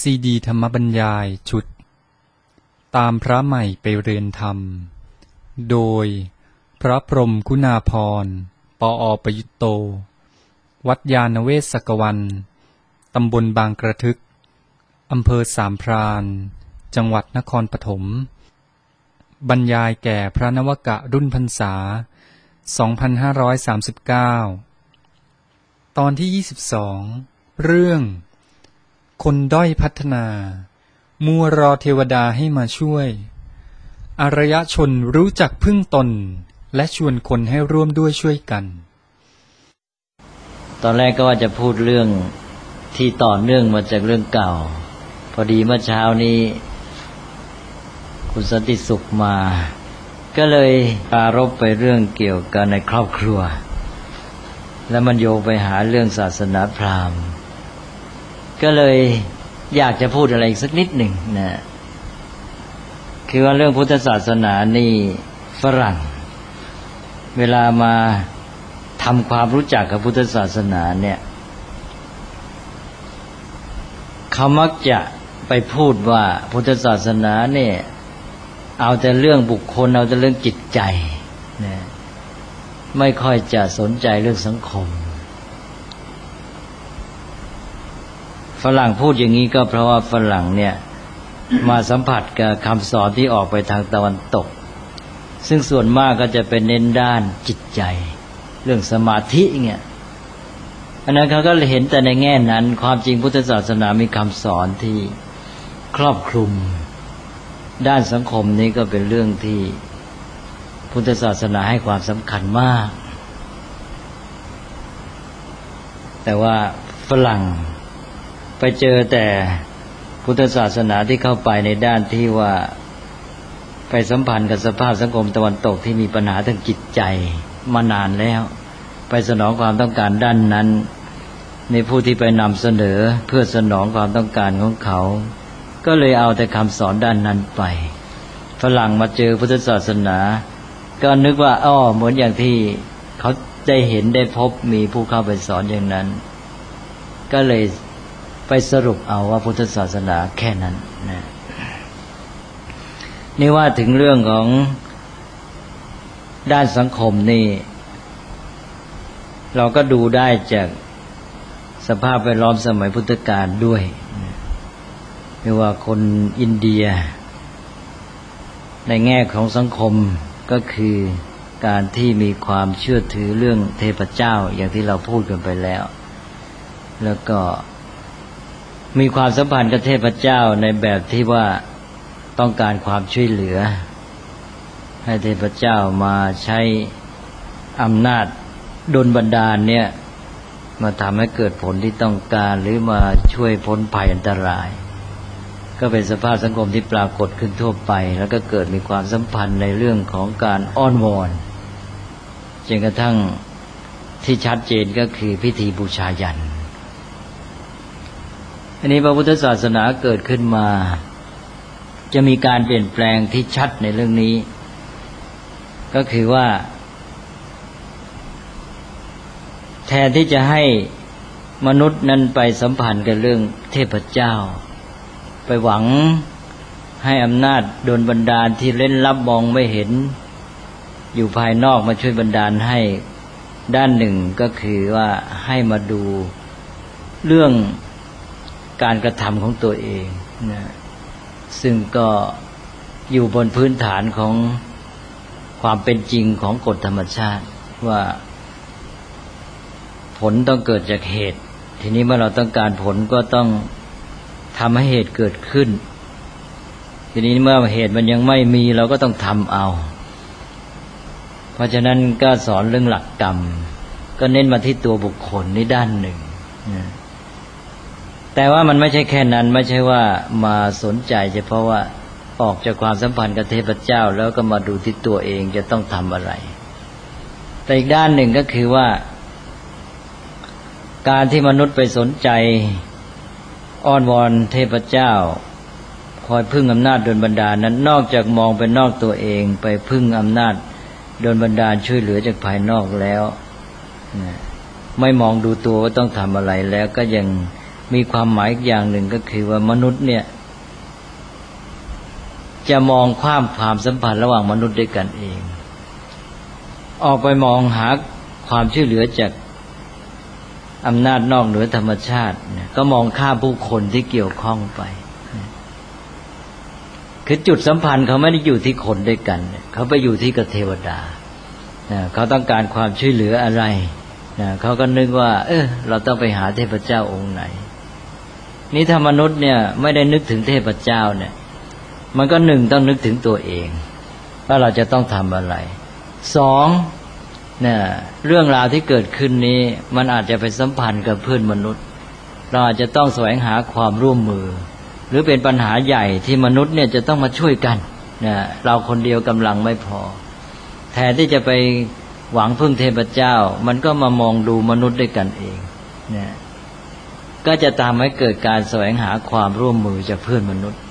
ซีดีธรรมบรรยายชุดตามพระใหม่ไปเรียนธรรมโดยพระพรหมคุณาภรณ์ ปอ.ประยุตโต วัดยานเวศกวัน ตำบลบางกระทึก อำเภอสามพราน จังหวัดนครปฐม บรรยายแก่พระนวกะรุ่นพรรษา 2539 ตอนที่ 22 เรื่องคนด้อยพัฒนามัวรอเทวดาให้มาช่วยอารยชนรู้จักพึ่งตนและชวนคนให้ร่วมด้วยช่วยกันตอนแรกก็ว่าจะพูดเรื่องที่ต่อเนื่องมาจากเรื่องเก่าพอดีเมื่อเช้านี้คุณสันติสุขมาก็เลยปรารภไปเรื่องเกี่ยวกับในครอบครัวแล้วมันโยงไปหาเรื่องศาสนาพราหมณ์ก็เลยอยากจะพูดอะไรอีกสักนิดหนึ่งนะคือว่าเรื่องพุทธศาสนานี่ฝรั่งเวลามาทำความรู้จักกับพุทธศาสนาเนี่ยเขามักจะไปพูดว่าพุทธศาสนาเนี่ยเอาแต่เรื่องบุคคลเอาแต่เรื่องจิตใจนะไม่ค่อยจะสนใจเรื่องสังคมฝรั่งพูดอย่างนี้ก็เพราะว่าฝรั่งเนี่ยมาสัมผัสกับคำสอนที่ออกไปทางตะวันตกซึ่งส่วนมากก็จะเป็นเน้นด้านจิตใจเรื่องสมาธิเงี้ยอันนั้นเขาก็เห็นแต่ในแง่นั้นความจริงพุทธศาสนามีคำสอนที่ครอบคลุมด้านสังคมนี้ก็เป็นเรื่องที่พุทธศาสนาให้ความสำคัญมากแต่ว่าฝรั่งไปเจอแต่พุทธศาสนาที่เข้าไปในด้านที่ว่าไปสัมพันธ์กับสภาพสังคมตะวันตกที่มีปัญหาทางจิตใจมานานแล้วไปสนองความต้องการด้านนั้นในผู้ที่ไปนำเสนอเพื่อสนองความต้องการของเขาก็เลยเอาแต่คำสอนด้านนั้นไปฝรั่งมาเจอพุทธศาสนาก็นึกว่าเหมือนอย่างที่เขาได้เห็นได้พบมีผู้เข้าไปสอนอย่างนั้นก็เลยไปสรุปเอาว่าพุทธศาสนาแค่นั้นนะนี่ว่าถึงเรื่องของด้านสังคมนี่เราก็ดูได้จากสภาพแวดล้อมสมัยพุทธกาลด้วยไม่ว่าคนอินเดียในแง่ของสังคมก็คือการที่มีความเชื่อถือเรื่องเทพเจ้าอย่างที่เราพูดกันไปแล้วแล้วก็มีความสัมพันธ์กับเทพเจ้าในแบบที่ว่าต้องการความช่วยเหลือให้เทพเจ้ามาใช้อำนาจดลบันดาลเนี่ยมาทำให้เกิดผลที่ต้องการหรือมาช่วยพ้นภัยอันตรายก็เป็นสภาพสังคมที่ปรากฏขึ้นทั่วไปแล้วก็เกิดมีความสัมพันธ์ในเรื่องของการอ้อนวอนจนกระทั่งที่ชัดเจนก็คือพิธีบูชายัญอันนี้พระพุทธศาสนาเกิดขึ้นมาจะมีการเปลี่ยนแปลงที่ชัดในเรื่องนี้ก็คือว่าแทนที่จะให้มนุษย์นั้นไปสัมพันธ์กับเรื่องเทพเจ้าไปหวังให้อำนาจดลบันดาลที่เล่นลับมองไม่เห็นอยู่ภายนอกมาช่วยบันดาลให้ด้านหนึ่งก็คือว่าให้มาดูเรื่องการกระทำของตัวเองนะซึ่งก็อยู่บนพื้นฐานของความเป็นจริงของกฎธรรมชาติว่าผลต้องเกิดจากเหตุทีนี้เมื่อเราต้องการผลก็ต้องทำให้เหตุเกิดขึ้นทีนี้เมื่อเหตุมันยังไม่มีเราก็ต้องทำเอาเพราะฉะนั้นก็สอนเรื่องหลักกรรมก็เน้นมาที่ตัวบุคคลนี่ด้านหนึ่งนะแต่ว่ามันไม่ใช่แค่นั้นไม่ใช่ว่ามาสนใจเฉพาะว่าออกจากความสัมพันธ์กับเทพเจ้าแล้วก็มาดูที่ตัวเองจะต้องทำอะไรแต่อีกด้านหนึ่งก็คือว่าการที่มนุษย์ไปสนใจอ้อนวอนเทพเจ้าคอยพึ่งอำนาจดลบันดาลนั้นนอกจากมองไปนอกตัวเองไปพึ่งอำนาจดลบันดาลช่วยเหลือจากภายนอกแล้วไม่มองดูตัวว่าต้องทำอะไรแล้วก็ยังมีความหมายอีกอย่างหนึ่งก็คือว่ามนุษย์เนี่ยจะมองความสัมพันธ์ระหว่างมนุษย์ด้วยกันเองออกไปมองหาความช่วยเหลือจากอำนาจนอกเหนือธรรมชาติก็มองข้ามผู้คนที่เกี่ยวข้องไปคือจุดสัมพันธ์เขาไม่ได้อยู่ที่คนด้วยกันเขาไปอยู่ที่กับเทวดาเขาต้องการความช่วยเหลืออะไรเขาก็นึกว่าเราต้องไปหาเทพเจ้าองค์ไหนนี่ถ้ามนุษย์เนี่ยไม่ได้นึกถึงเทพเจ้าเนี่ยมันก็หนึ่งต้องนึกถึงตัวเองว่าเราจะต้องทำอะไรสองเนี่ยเรื่องราวที่เกิดขึ้นนี้มันอาจจะไปสัมพันธ์กับเพื่อนมนุษย์เราอาจจะต้องแสวงหาความร่วมมือหรือเป็นปัญหาใหญ่ที่มนุษย์เนี่ยจะต้องมาช่วยกันเนี่ยเราคนเดียวกำลังไม่พอแทนที่จะไปหวังพึ่งเทพเจ้ามันก็มามองดูมนุษย์ด้วยกันเองเนี่ยก็จะตามให้เกิดการแสวงหาความร่วมมือจากเพื่อนมนุษย์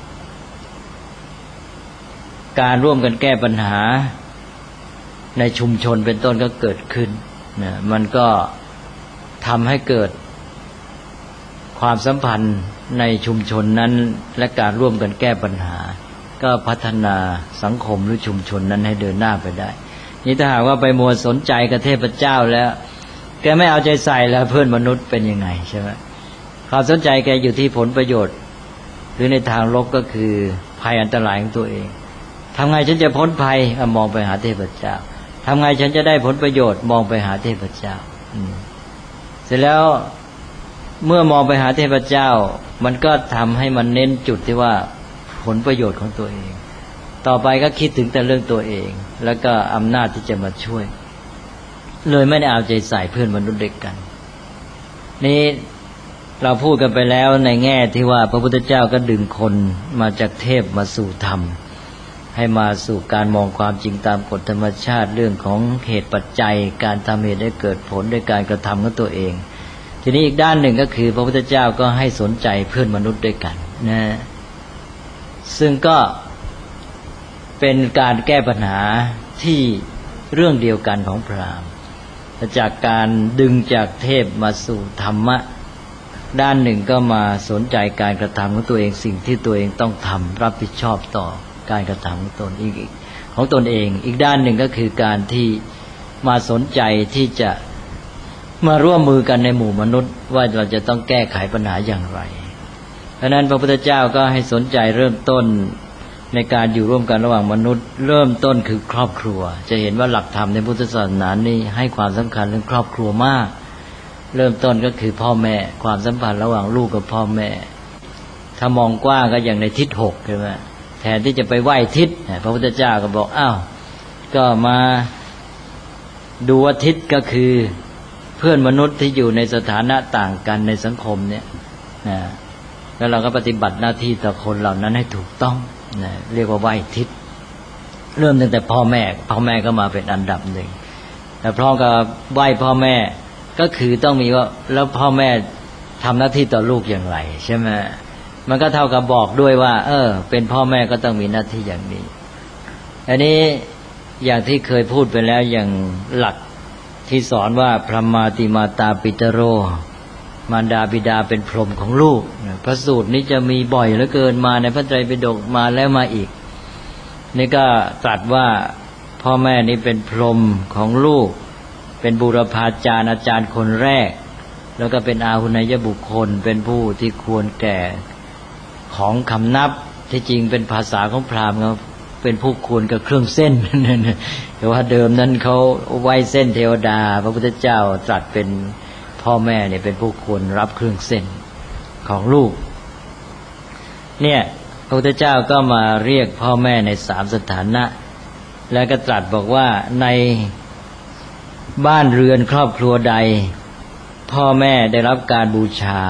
การร่วมกันแก้ปัญหาในชุมชนเป็นต้นก็เกิดขึ้นนะมันก็ทำให้เกิดความสัมพันธ์ในชุมชนนั้นและการร่วมกันแก้ปัญหาก็พัฒนาสังคมหรือชุมชนนั้นให้เดินหน้าไปได้นี่ถ้าหากว่าไปมัวสนใจกับเทพเจ้าแล้วแกไม่เอาใจใส่แล้วเพื่อนมนุษย์เป็นยังไงใช่ไหมความสนใจแกอยู่ที่ผลประโยชน์หรือในทางลบก็คือภัยอันตรายของตัวเองทำไงฉันจะพ้นภัยมองไปหาเทพเจ้าทำไงฉันจะได้ผลประโยชน์มองไปหาเทพเจ้าเสร็จแล้วเมื่อมองไปหาเทพเจ้ามันก็ทำให้มันเน้นจุดที่ว่าผลประโยชน์ของตัวเองต่อไปก็คิดถึงแต่เรื่องตัวเองแล้วก็อำนาจที่จะมาช่วยเลยไม่ได้เอาใจใส่เพื่อนมนุษย์ด้วยกันนี่เราพูดกันไปแล้วในแง่ที่ว่าพระพุทธเจ้าก็ดึงคนมาจากเทพมาสู่ธรรมให้มาสู่การมองความจริงตามกฎธรรมชาติเรื่องของเหตุปัจจัยการทำเหตุให้เกิดผลด้วยการกระทำของตัวเองทีนี้อีกด้านหนึ่งก็คือพระพุทธเจ้าก็ให้สนใจเพื่อนมนุษย์ด้วยกันนะซึ่งก็เป็นการแก้ปัญหาที่เรื่องเดียวกันของพราหมณ์จากการดึงจากเทพมาสู่ธรรมะด้านหนึ่งก็มาสนใจการกระทำของตัวเองสิ่งที่ตัวเองต้องทำรับผิดชอบต่อการกระทำของตนเองอีกด้านหนึ่งก็คือการที่มาสนใจที่จะมาร่วมมือกันในหมู่มนุษย์ว่าเราจะต้องแก้ไขปัญหาอย่างไรเพราะนั้นพระพุทธเจ้าก็ให้สนใจเริ่มต้นในการอยู่ร่วมกันระหว่างมนุษย์เริ่มต้นคือครอบครัวจะเห็นว่าหลักธรรมในพุทธศาสนานี้ให้ความสำคัญเรื่องครอบครัวมากเริ่มต้นก็คือพ่อแม่ความสัมพันธ์ระหว่างลูกกับพ่อแม่ถ้ามองกว้างก็อย่างในทิศ6ใช่ไหมแทนที่จะไปไหว้ทิศพระพุทธเจ้าก็บอกอ้าวก็มาดูว่าทิศก็คือเพื่อนมนุษย์ที่อยู่ในสถานะต่างกันในสังคมเนี่ยแล้วเราก็ปฏิบัติหน้าที่ต่อคนเหล่านั้นให้ถูกต้องเรียกว่าไหว้ทิศเริ่มตั้งแต่พ่อแม่ก็มาเป็นอันดับหนึ่งแต่พร้อมกับไหว้พ่อแม่ก็คือต้องมีว่าแล้วพ่อแม่ทำหน้าที่ต่อลูกอย่างไรใช่ไหมมันก็เท่ากับบอกด้วยว่าเป็นพ่อแม่ก็ต้องมีหน้าที่อย่างนี้อันนี้อย่างที่เคยพูดไปแล้วอย่างหลักที่สอนว่าพระมาติมาตาปิตโรมารดาบิดาเป็นพรหมของลูกพระสูตรนี้จะมีบ่อยเหลือเกินมาในพระไตรปิฎกมาแล้วมาอีกนี่ก็ตรัสว่าพ่อแม่นี้เป็นพรหมของลูกเป็นบูรพาจารย์อาจารย์คนแรกแล้วก็เป็นอาหุนยบุคคลเป็นผู้ที่ควรแก่ของคำนับที่จริงเป็นภาษาของพราหมณ์เขาเป็นผู้ควรกับเครื่องเส้นแต่ว่าเดิมนั้นเขาไหว้เส้นเทวดาพระพุทธเจ้าตรัสเป็นพ่อแม่เนี่ยเป็นผู้ควรรับเครื่องเส้นของลูกเนี่ยพระพุทธเจ้าก็มาเรียกพ่อแม่ใน3สถานะแล้วก็ตรัสบอกว่าในบ้านเรือนครอบครัวใดพ่อแม่ได้รับการบูชา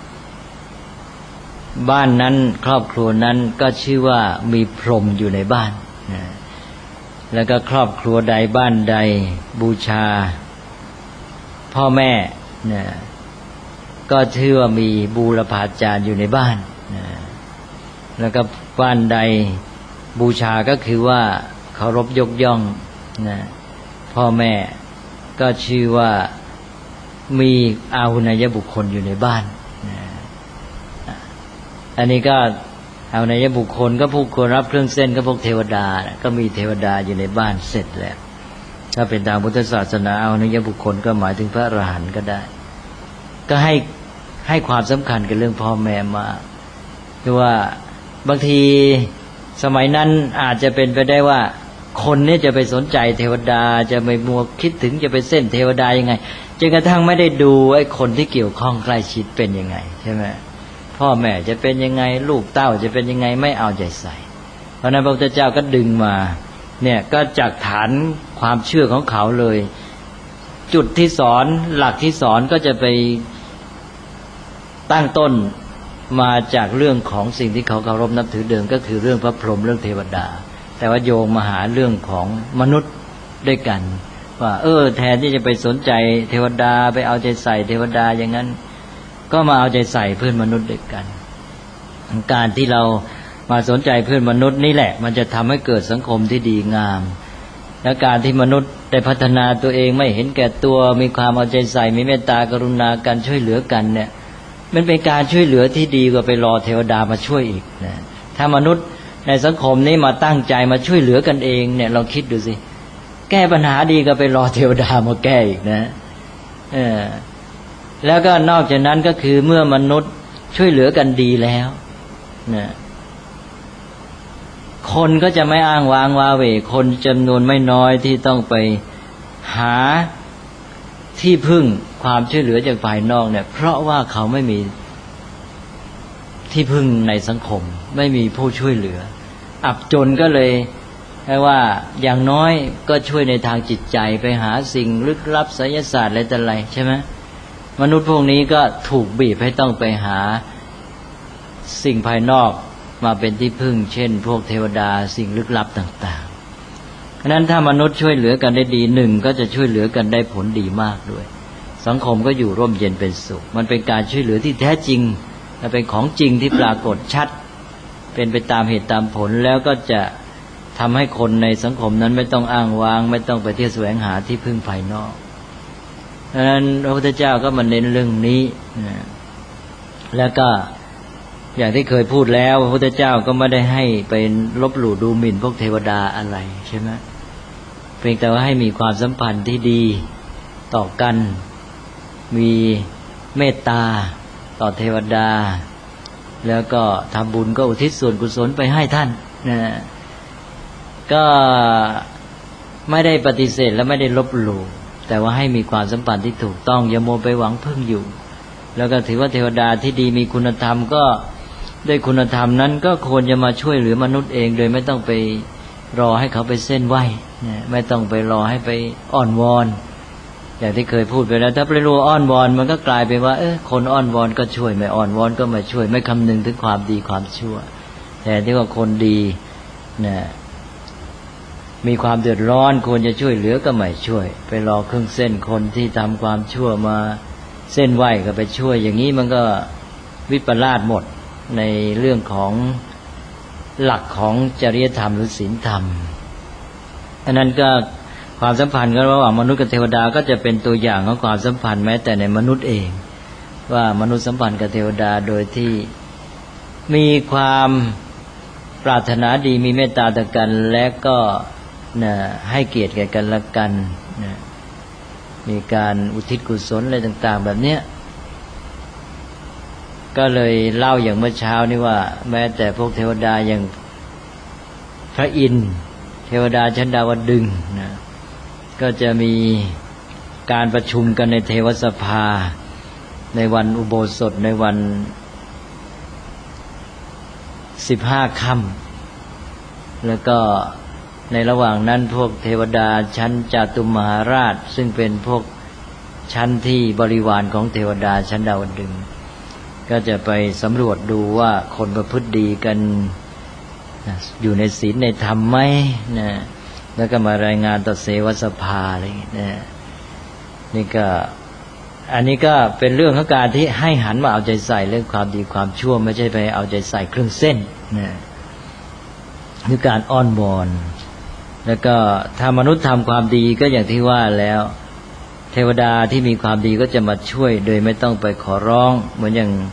บ้านนั้นครอบครัวนั้นก็ชื่อว่ามีพรหมอยู่ในบ้านแล้วก็ครอบครัวใดบ้านใดบูชาพ่อแม่ก็ชื่อว่ามีบูรพาจารย์อยู่ในบ้านแล้วก็บ้านใดบูชาก็คือว่าเคารพยกย่องพ่อแม่ก็ชื่อว่ามีอาหุนยบุคคลอยู่ในบ้านอันนี้ก็เอาในยบุคคลก็ผู้ควรรับเครื่องเส้นก็พวกเทวดาก็มีเทวดาอยู่ในบ้านเสร็จแล้วถ้าเป็นทางพุทธศาสนาเอาในยบุคคลก็หมายถึงพระอรหันต์ก็ได้ก็ให้ความสำคัญกับเรื่องพ่อแม่มาคือว่าบางทีสมัยนั้นอาจจะเป็นไปได้ว่าคนนี่จะไปสนใจเทวดาจะไปมัวคิดถึงจะไปเส้นเทวดายังไงจนกระทั่งไม่ได้ดูไอ้คนที่เกี่ยวข้องใกล้ชิดเป็นยังไงใช่ไหมพ่อแม่จะเป็นยังไงลูกเต้าจะเป็นยังไงไม่เอาใจใส่เพราะนั้นพระพุทธเจ้าก็ดึงมาเนี่ยก็จากฐานความเชื่อของเขาเลยจุดที่สอนหลักที่สอนก็จะไปตั้งต้นมาจากเรื่องของสิ่งที่เขาเคารพนับถือเดิมก็คือเรื่องพระพรหมเรื่องเทวดาแต่ว่าโยงมาหาเรื่องของมนุษย์ด้วยกันว่าแทนที่จะไปสนใจเทวดาไปเอาใจใส่เทวดาอย่างนั้นก็มาเอาใจใส่เพื่อนมนุษย์ด้วยกันการที่เรามาสนใจเพื่อนมนุษย์นี่แหละมันจะทำให้เกิดสังคมที่ดีงามและการที่มนุษย์ได้พัฒนาตัวเองไม่เห็นแก่ตัวมีความเอาใจใส่มีเมตตากรุณากันช่วยเหลือกันเนี่ยมันเป็นการช่วยเหลือที่ดีกว่าไปรอเทวดามาช่วยอีกนะถ้ามนุษย์ในสังคมนี้มาตั้งใจมาช่วยเหลือกันเองเนี่ยลองคิดดูสิแก้ปัญหาดีก็ไปรอเทวดามาแก้อีกนะแล้วก็นอกจากนั้นก็คือเมื่อมนุษย์ช่วยเหลือกันดีแล้วนะคนก็จะไม่อ้างว้างว้าเหวคนจำนวนไม่น้อยที่ต้องไปหาที่พึ่งความช่วยเหลือจากภายนอกเนี่ยเพราะว่าเขาไม่มีที่พึ่งในสังคมไม่มีผู้ช่วยเหลืออับจนก็เลยให้ว่าอย่างน้อยก็ช่วยในทางจิตใจไปหาสิ่งลึกลับไสยศาสตร์อะไรต่ออะไรใช่ไหมมนุษย์พวกนี้ก็ถูกบีบให้ต้องไปหาสิ่งภายนอกมาเป็นที่พึ่งเช่นพวกเทวดาสิ่งลึกลับต่างๆฉะนั้นถ้ามนุษย์ช่วยเหลือกันได้ดีหนึ่งก็จะช่วยเหลือกันได้ผลดีมากด้วยสังคมก็อยู่ร่มเย็นเป็นสุขมันเป็นการช่วยเหลือที่แท้จริงและเป็นของจริงที่ปรากฏชัดเป็นไปตามเหตุตามผลแล้วก็จะทำให้คนในสังคมนั้นไม่ต้องอ้างว้างไม่ต้องไปเที่ยวแสวงหาที่พึ่งภายนอกดังนั้นพระพุทธเจ้าก็มาเน้นเรื่องนี้แล้วก็อย่างที่เคยพูดแล้วพระพุทธเจ้าก็ไม่ได้ให้ไปลบหลู่ดูหมิ่นพวกเทวดาอะไรใช่ไหมเพียงแต่ว่าให้มีความสัมพันธ์ที่ดีต่อกันมีเมตตาต่อเทวดาแล้วก็ทำบุญก็อุทิศส่วนกุศลไปให้ท่านนะก็ไม่ได้ปฏิเสธและไม่ได้ลบหลู่แต่ว่าให้มีความสัมพันธ์ที่ถูกต้องอย่าโมไปหวังพึ่งอยู่แล้วก็ถือว่าเทวดาที่ดีมีคุณธรรมก็ด้วยคุณธรรมนั้นก็ควรจะมาช่วยเหลือมนุษย์เองโดยไม่ต้องไปรอให้เขาไปเส้นไหว้ไม่ต้องไปรอให้ไปอ้อนวอนอย่างที่เคยพูดไปแล้วถ้าไปรออ้อนวอนมันก็กลายเป็นว่าคนอ้อนวอนก็ช่วยไม่อ้อนวอนก็ไม่ช่วยไม่คำนึงถึงความดีความชั่วแต่ที่ว่าคนดีเนี่ยมีความเดือดร้อนควรจะช่วยเหลือก็ไม่ช่วยไปรอเครื่องเส้นคนที่ทำความชั่วมาเส้นไหว้ก็ไปช่วยอย่างนี้มันก็วิปลาสหมดในเรื่องของหลักของจริยธรรมหรือศีลธรรมอันนั้นก็ความสัมพันธ์กันระหว่างมนุษย์กับเทวดาก็จะเป็นตัวอย่างของความสัมพันธ์แม้แต่ในมนุษย์เองว่ามนุษย์สัมพันธ์กับเทวดาโดยที่มีความปรารถนาดีมีเมตตาต่อกันและก็ให้เกียรติแก่กันและกันมีการอุทิศกุศลอะไรต่างๆแบบเนี้ยก็เลยเล่าอย่างเมื่อเช้านี่ว่าแม้แต่พวกเทวดาอย่างพระอินทร์เทวดาชั้นดาวดึงส์ก็จะมีการประชุมกันในเทวสภาในวันอุโบสถในวัน15 ค่ำแล้วก็ในระหว่างนั้นพวกเทวดาชั้นจาตุมหาราชซึ่งเป็นพวกชั้นที่บริวารของเทวดาชั้นดาวดึงส์ก็จะไปสำรวจดูว่าคนประพฤติดีกันอยู่ในศีลในธรรมไหมนะแล้วก็มารายงานต่อเสวสภาอะไรอย่างนี้นะนี่ก็อันนี้ก็เป็นเรื่องของการที่ให้หันมาเอาใจใส่เรื่องความดีความชั่วไม่ใช่ไปเอาใจใส่เครื่องเส้นนะคือการอ้อนวอนแล้วก็ถ้ามนุษย์ทำความดีก็อย่างที่ว่าแล้วเทวดาที่มีความดีก็จะมาช่วยโดยไม่ต้องไปขอร้องเหมือนอย่าง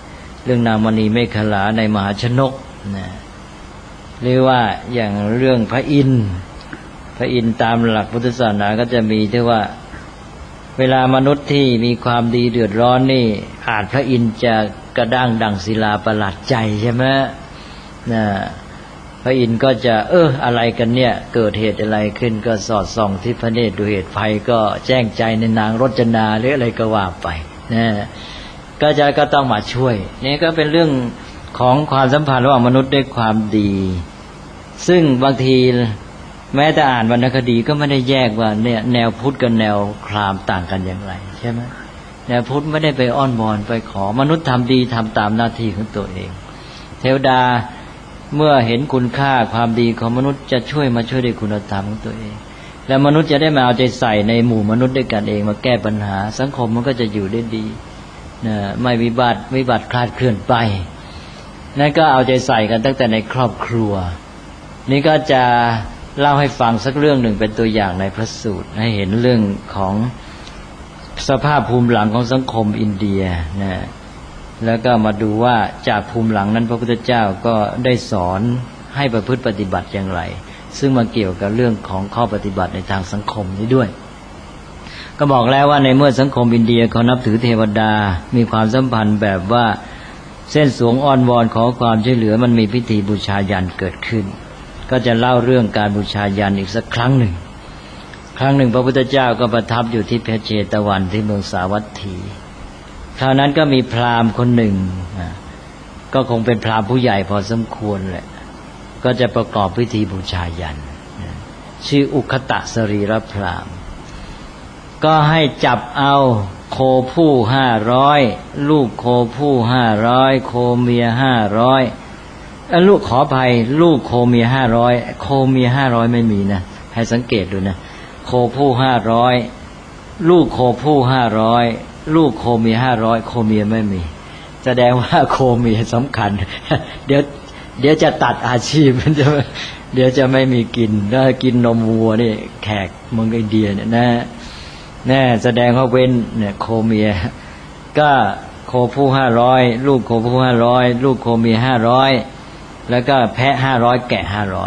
เรื่องนางมณีเมขลาในมหาชนกนะหรือว่าอย่างเรื่องพระอินทร์ตามหลักพุทธศาสนาก็จะมีที่ว่าเวลามนุษย์ที่มีความดีเดือดร้อนนี่อาจพระอินทร์จะกระด้างดั่งศิลาประหลาดใจใช่ไหมนะพระอินทร์ก็จะอะไรกันเนี่ยเกิดเหตุอะไรขึ้นก็สอดส่องที่พระเนตรดูเหตุภัยก็แจ้งใจในนางรจนาหรืออะไรก็ว่าไปนะก็ต้องมาช่วยนี่ก็เป็นเรื่องของความสัมพันธ์ระหว่างมนุษย์ด้วยความดีซึ่งบางทีแม้แต่อ่านวรรณคดีก็ไม่ได้แยกว่าเนี่ยแนวพุทธกับแนวพราหมณ์ต่างกันอย่างไรใช่ไหมแนวพุทธไม่ได้ไปอ้อนวอนไปขอมนุษย์ทำดีทำตามหน้าที่ของตัวเองเทวดาเมื่อเห็นคุณค่าความดีของมนุษย์จะช่วยด้วยคุณธรรมของตัวเองและมนุษย์จะได้มาเอาใจใส่ในหมู่มนุษย์ด้วยกันเองมาแก้ปัญหาสังคมมันก็จะอยู่ได้ดีนะไม่วิบัติคลาดเคลื่อนไปนั่นก็เอาใจใส่กันตั้งแต่ในครอบครัวนี่ก็จะเล่าให้ฟังสักเรื่องหนึ่งเป็นตัวอย่างในพระสูตรให้เห็นเรื่องของสภาพภูมิหลังของสังคมอินเดียนะแล้วก็มาดูว่าจากภูมิหลังนั้นพระพุทธเจ้าก็ได้สอนให้ประพฤติปฏิบัติอย่างไรซึ่งมาเกี่ยวกับเรื่องของข้อปฏิบัติในทางสังคมนี้ด้วยก็บอกแล้วว่าในเมื่อสังคมอินเดียเขานับถือเทวดามีความสัมพันธ์แบบว่าเส้นสวงอ้อนวอนขอความช่วยเหลือมันมีพิธีบูชายันเกิดขึ้นก็จะเล่าเรื่องการบูชายันอีกสักครั้งหนึ่งพระพุทธเจ้าก็ประทับอยู่ที่เพชรเชตวันที่เมืองสาวัตถีคราวนั้นก็มีพราหมณ์คนหนึ่งก็คงเป็นพราหมณ์ผู้ใหญ่พอสมควรแหละก็จะประกอบพิธีบูชายันชื่ออุคตะสรีรพราหมณ์ก็ให้จับเอาโคผู้500ลูกโคผู้500โคเมีย500ลูกขออภัยลูกโคเมีย500โคเมีย500ไม่มีนะให้สังเกตดูนะโคผู้500ลูกโคผู้500ลูกโคเมีย500โคเมียไม่มีแสดงว่าโคเมียสำคัญเดี๋ยวจะตัดอาชีพมันจะเดี๋ยวจะไม่มีกินถ้ากินนมวัวนี่แขกเมืองอินเดียเนี่ยนะแสดงว่าเว้นเนี่ยโคเมียก็โคผู้500ลูกโคผู้500ลูกโคเมีย500แล้วก็แพะ500แกะ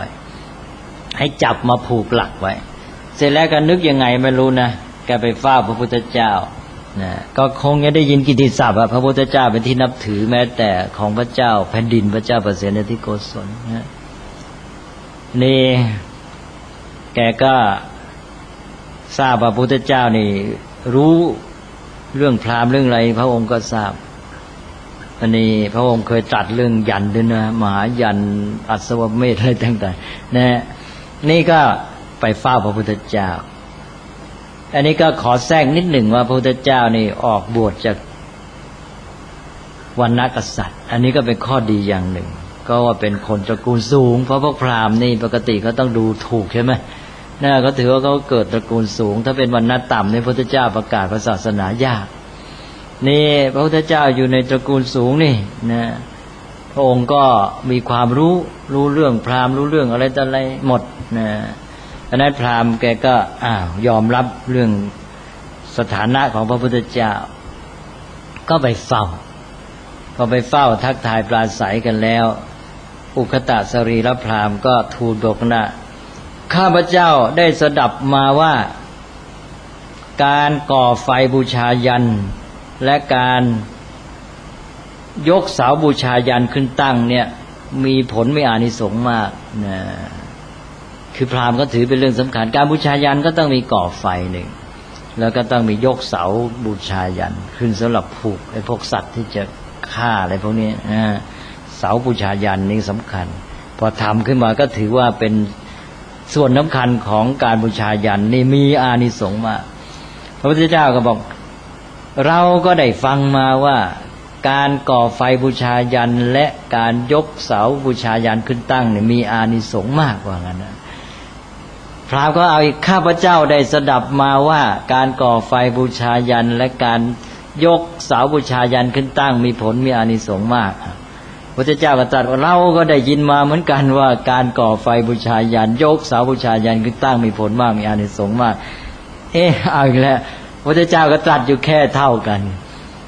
500ให้จับมาผูกหลักไว้เสร็จแล้วก็นึกยังไงไม่รู้นะแกไปเฝ้าพระพุทธเจ้านะก็คงจะได้ยินกิตติศัพท์พระพุทธเจ้าเป็นที่นับถือแม้แต่ของพระเจ้าแผ่นดินพระเจ้าประเสนทิโกศลนะนี่แกก็ทราบว่าพระพุทธเจ้านี่รู้เรื่องพราหมณ์เรื่องอะไรพระองค์ก็ทราบอันนี้พระองค์เคยตรัสเรื่องยันด้วยนะมหายันอัศวเมธอะไรต่างๆนะนี่ก็ไปเฝ้าพระพุทธเจ้าอันนี้ก็ขอแทรกนิดหนึ่งว่าพระพุทธเจ้านี่ออกบวชจากวรรณกษัตริย์อันนี้ก็เป็นข้อดีอย่างหนึ่งก็ว่าเป็นคนตระกูลสูงเพราะพวกพราหมณ์นี่ปกติเขาต้องดูถูกใช่ไหมน่าก็ถือว่าเขาเกิดตระกูลสูงถ้าเป็นวรรณะต่ำในพระพุทธเจ้าประกาศศาสนายากนี่พระพุทธเจ้าอยู่ในตระกูลสูงนี่นะพระองค์ก็มีความรู้เรื่องพราหมณ์รู้เรื่องอะไรต่ออะไรหมดนะดังนั้นพราหมณ์แกก็ยอมรับเรื่องสถานะของพระพุทธเจ้าก็ไปเฝ้าทักทายปราศัยกันแล้วอุคตะสรีรพราหมณ์ก็ทูลบอกนะข้าพเจ้าได้สดับมาว่าการก่อไฟบูชายันและการยกเสาบูชายันขึ้นตั้งเนี่ยมีผลมีอานิสงส์มากนะคือพราหมณ์ก็ถือเป็นเรื่องสำคัญการบูชายันก็ต้องมีก่อไฟหนึ่งแล้วก็ต้องมียกเสาบูชายันขึ้นสำหรับผูกไอ้พวกสัตว์ที่จะฆ่าอะไรพวกนี้เสาบูชายันนี่สำคัญพอทำขึ้นมาก็ถือว่าเป็นส่วนสำคัญของการบูชายันนี่มีอานิสงส์มากพระพุทธเจ้าก็บอกเราก็ได้ฟังมาว่าการก่อไฟบูชายันและการยกเสาบูชายันขึ้นตั้งเนี่ยมีอานิสงส์มากกว่างั้นนะพราหมณ์ก็เอาอีกข้าพเจ้าได้สดับมาว่าการก่อไฟบูชายันและการยกเสาบูชายันขึ้นตั้งมีผลมีอานิสงส์มากพระเจ้าก็ตรัสว่าเราก็ได้ยินมาเหมือนกันว่าการก่อไฟบูชายันยกเสาบูชายันขึ้นตั้งมีผลมากมีอานิสงส์มากเอาอีกแล้วพระเจ้าก็ตรัสอยู่แค่เท่ากัน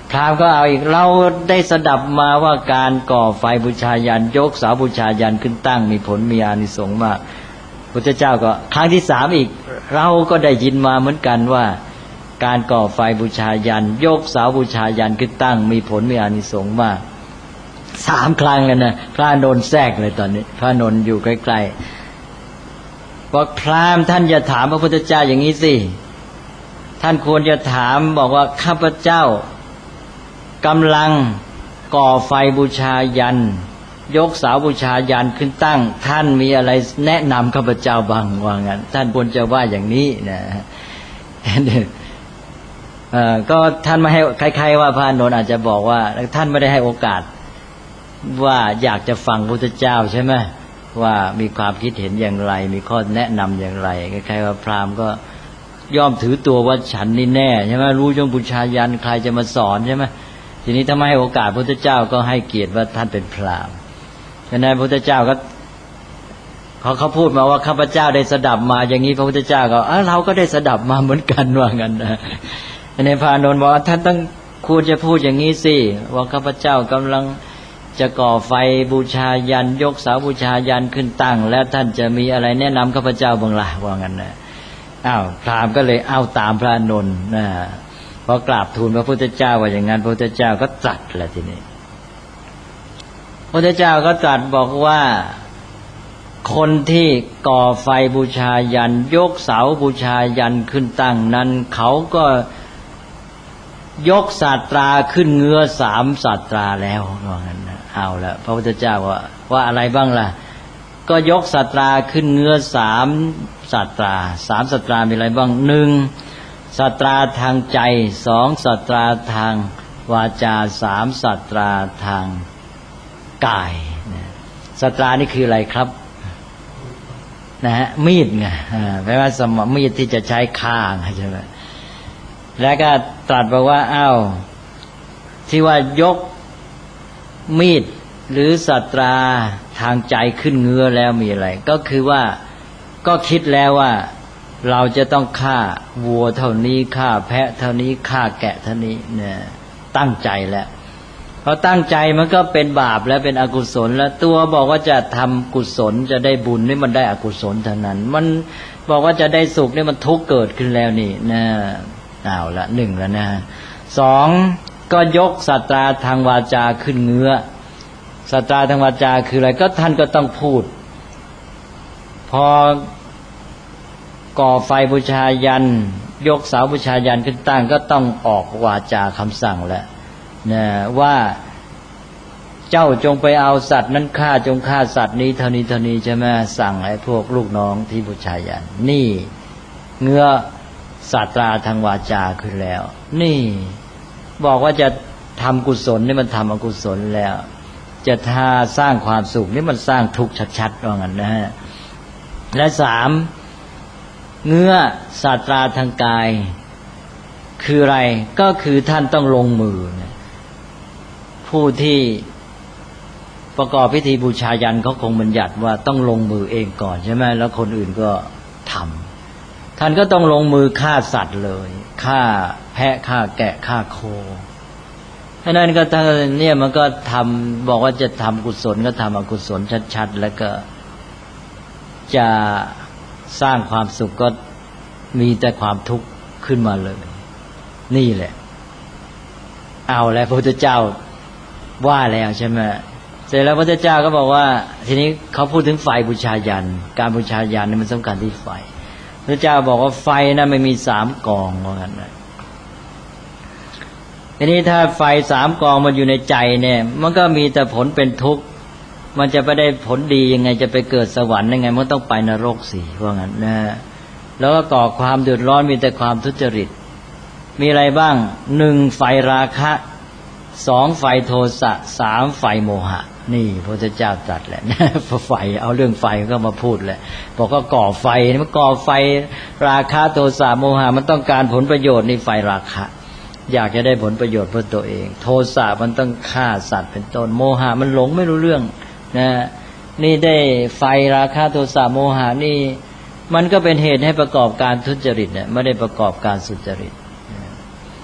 พราหมณ์ก็เอาอีกเราได้สดับมาว่าการก่อไฟบูชายันยกเสาบูชายันขึ้นตั้งมีผลมีอานิสงส์มากพุทธเจ้าก็ครั้งที่สามอีกเราก็ได้ยินมาเหมือนกันว่าการก่อไฟบูชายันยกเสาบูชายันขึ้นตั้งมีผลมีอานิสงส์มากสามครั้งแล้วนะพระอานนท์แทรกเลยตอนนี้พระอานนท์อยู่ใกล้ๆบอกพราหมณ์ท่านอย่าถามพระพุทธเจ้าอย่างนี้สิท่านควรจะถามบอกว่าข้าพเจ้ากำลังก่อไฟบูชายันยกเสาบูชายันขึ้นตั้งท่านมีอะไรแนะนำข้าพเจ้าบ้างว่างั้นท่านควรจะว่าอย่างนี้นะก็ท่านไม่ให้ใครๆว่าพระอานนท์อาจจะบอกว่าท่านไม่ได้ให้โอกาสว่าอยากจะฟังพระพุทธเจ้าใช่ไหมว่ามีความคิดเห็นอย่างไรมีข้อแนะนำอย่างไรใครๆว่าพราหมณ์ก็ย่อมถือตัวว่าฉันนี่แน่ใช่ไหมรู้เรื่องบูชายันใครจะมาสอนใช่ไหมทีนี้ถ้าไม่ให้โอกาสพระพุทธเจ้าก็ให้เกียรติว่าท่านเป็นพราหมณ์ฉะนั้นพระพุทธเจ้าก็เขาพูดมาว่าข้าพเจ้าได้สดับมาอย่างนี้พระพุทธเจ้าก็เราก็ได้สดับมาเหมือนกันว่างั้นนะในพระอานนท์บอกว่าท่านต้องควรจะพูดอย่างนี้สิว่าข้าพเจ้ากำลังจะก่อไฟบูชายันยกเสาบูชายันขึ้นตั้งแล้วท่านจะมีอะไรแนะนำข้าพเจ้าบ้างล่ะว่างั้นนะพราหมณ์ก็เลยตามพระอานนท์นะพอกราบทูลพระพุทธเจ้าว่าอย่างนั้นพระพุทธเจ้าก็ตรัสแหละทีนี้พระพุทธเจ้าก็ตรัสบอกว่าคนที่ก่อไฟบูชายันยกเสาบูชายันขึ้นตั้งนั้นเขาก็ยกศาสตราขึ้นเงื้อ3ศาสตราแล้วว่างั้นนะเอาละพระพุทธเจ้าว่าอะไรบ้างล่ะก็ยกศาสตราขึ้นเงื้อ3ศาสตรา3ศาสตรามีอะไรบ้าง1ศาสตราทางใจ2ศาสตราทางวาจา3ศาสตราทางกายศาสตรานี่คืออะไรครับนะฮะมีดไงแปลว่ามีดที่จะใช้ฆ่าใช่ไหมแล้วก็ตรัสบอกว่าที่ว่ายกมีดหรือศาสตราทางใจขึ้นเงื้อแล้วมีอะไรก็คือว่าก็คิดแล้วว่าเราจะต้องฆ่าวัวเท่านี้ฆ่าแพะเท่านี้ฆ่าแกะเท่านี้เนี่ยตั้งใจแล้วพอตั้งใจมันก็เป็นบาปแล้วเป็นอกุศลแล้วตัวบอกว่าจะทำกุศลจะได้บุญนี่มันได้อกุศลเท่านั้นมันบอกว่าจะได้สุขนี่มันทุกข์เกิดขึ้นแล้วนี่นะเอาละ1แล้วนะ2ก็ยกศาสตราทางวาจาขึ้นเงื้อศาสตราทางวาจาคืออะไรก็ท่านก็ต้องพูดพอก่อไฟบูชายันยกเสาบูชายันขึ้นตั้งก็ต้องออกวาจาคำสั่งแล้วนะว่าเจ้าจงไปเอาสัตว์นั้นฆ่าจงฆ่าสัตว์นี้เท่านี้เท่านี้ใช่ไหมสั่งให้พวกลูกน้องที่บูชายันนี่เงื้อศาสตราทางวาจาขึ้นแล้วนี่บอกว่าจะทำกุศลนี่มันทำอกุศลแล้วจะสร้างความสุขนี่มันสร้างทุกข์ชัดๆว่างั้นนะฮะและ3เงื้อศาสตราทางกายคืออะไรก็คือท่านต้องลงมือผู้ที่ประกอบพิธีบูชายันเขาคงบัญญัติว่าต้องลงมือเองก่อนใช่ไหมแล้วคนอื่นก็ทำท่านก็ต้องลงมือฆ่าสัตว์เลยฆ่าแพะฆ่าแกะฆ่าโคฉะนั้นก็ถ้าเนี่ยมันก็ทำบอกว่าจะทำกุศลก็ทำอกุศลชัดๆแล้วก็จะสร้างความสุขก็มีแต่ความทุกข์ขึ้นมาเลยนี่แหละเอาแล้วพระพุทธเจ้าว่าแล้วใช่ไหมเสร็จแล้วพระพุทธเจ้าก็บอกว่าทีนี้เขาพูดถึงไฟบูชายันการบูชายันนี่มันสำคัญที่ไฟพระเจ้าบอกว่าไฟนั้นไม่มี3กองว่างั้นนะทีนี้ถ้าไฟ3กองมันอยู่ในใจเนี่ยมันก็มีแต่ผลเป็นทุกข์มันจะไปได้ผลดียังไงจะไปเกิดสวรรค์ยังไงมันต้องไปนรกสิว่างั้นนะแล้วก็ก่อความเดือดร้อนมีแต่ความทุจริตมีอะไรบ้าง1ไฟราคะ2ไฟโทสะ3ไฟโมหะนี่พระพุทธเจ้าตรัสแหละไฟเอาเรื่องไฟก็มาพูดแหละบอกก็ก่อไฟมันก่อไฟราคะโทสะโมหะมันต้องการผลประโยชน์ในไฟราคะอยากจะได้ผลประโยชน์เพื่อตัวเองโทสะมันต้องฆ่าสัตว์เป็นต้นโมหะมันหลงไม่รู้เรื่องนะนี่ได้ไฟราคะโทสะโมหะนี่มันก็เป็นเหตุให้ประกอบการทุจริตเนี่ยไม่ได้ประกอบการสุจริต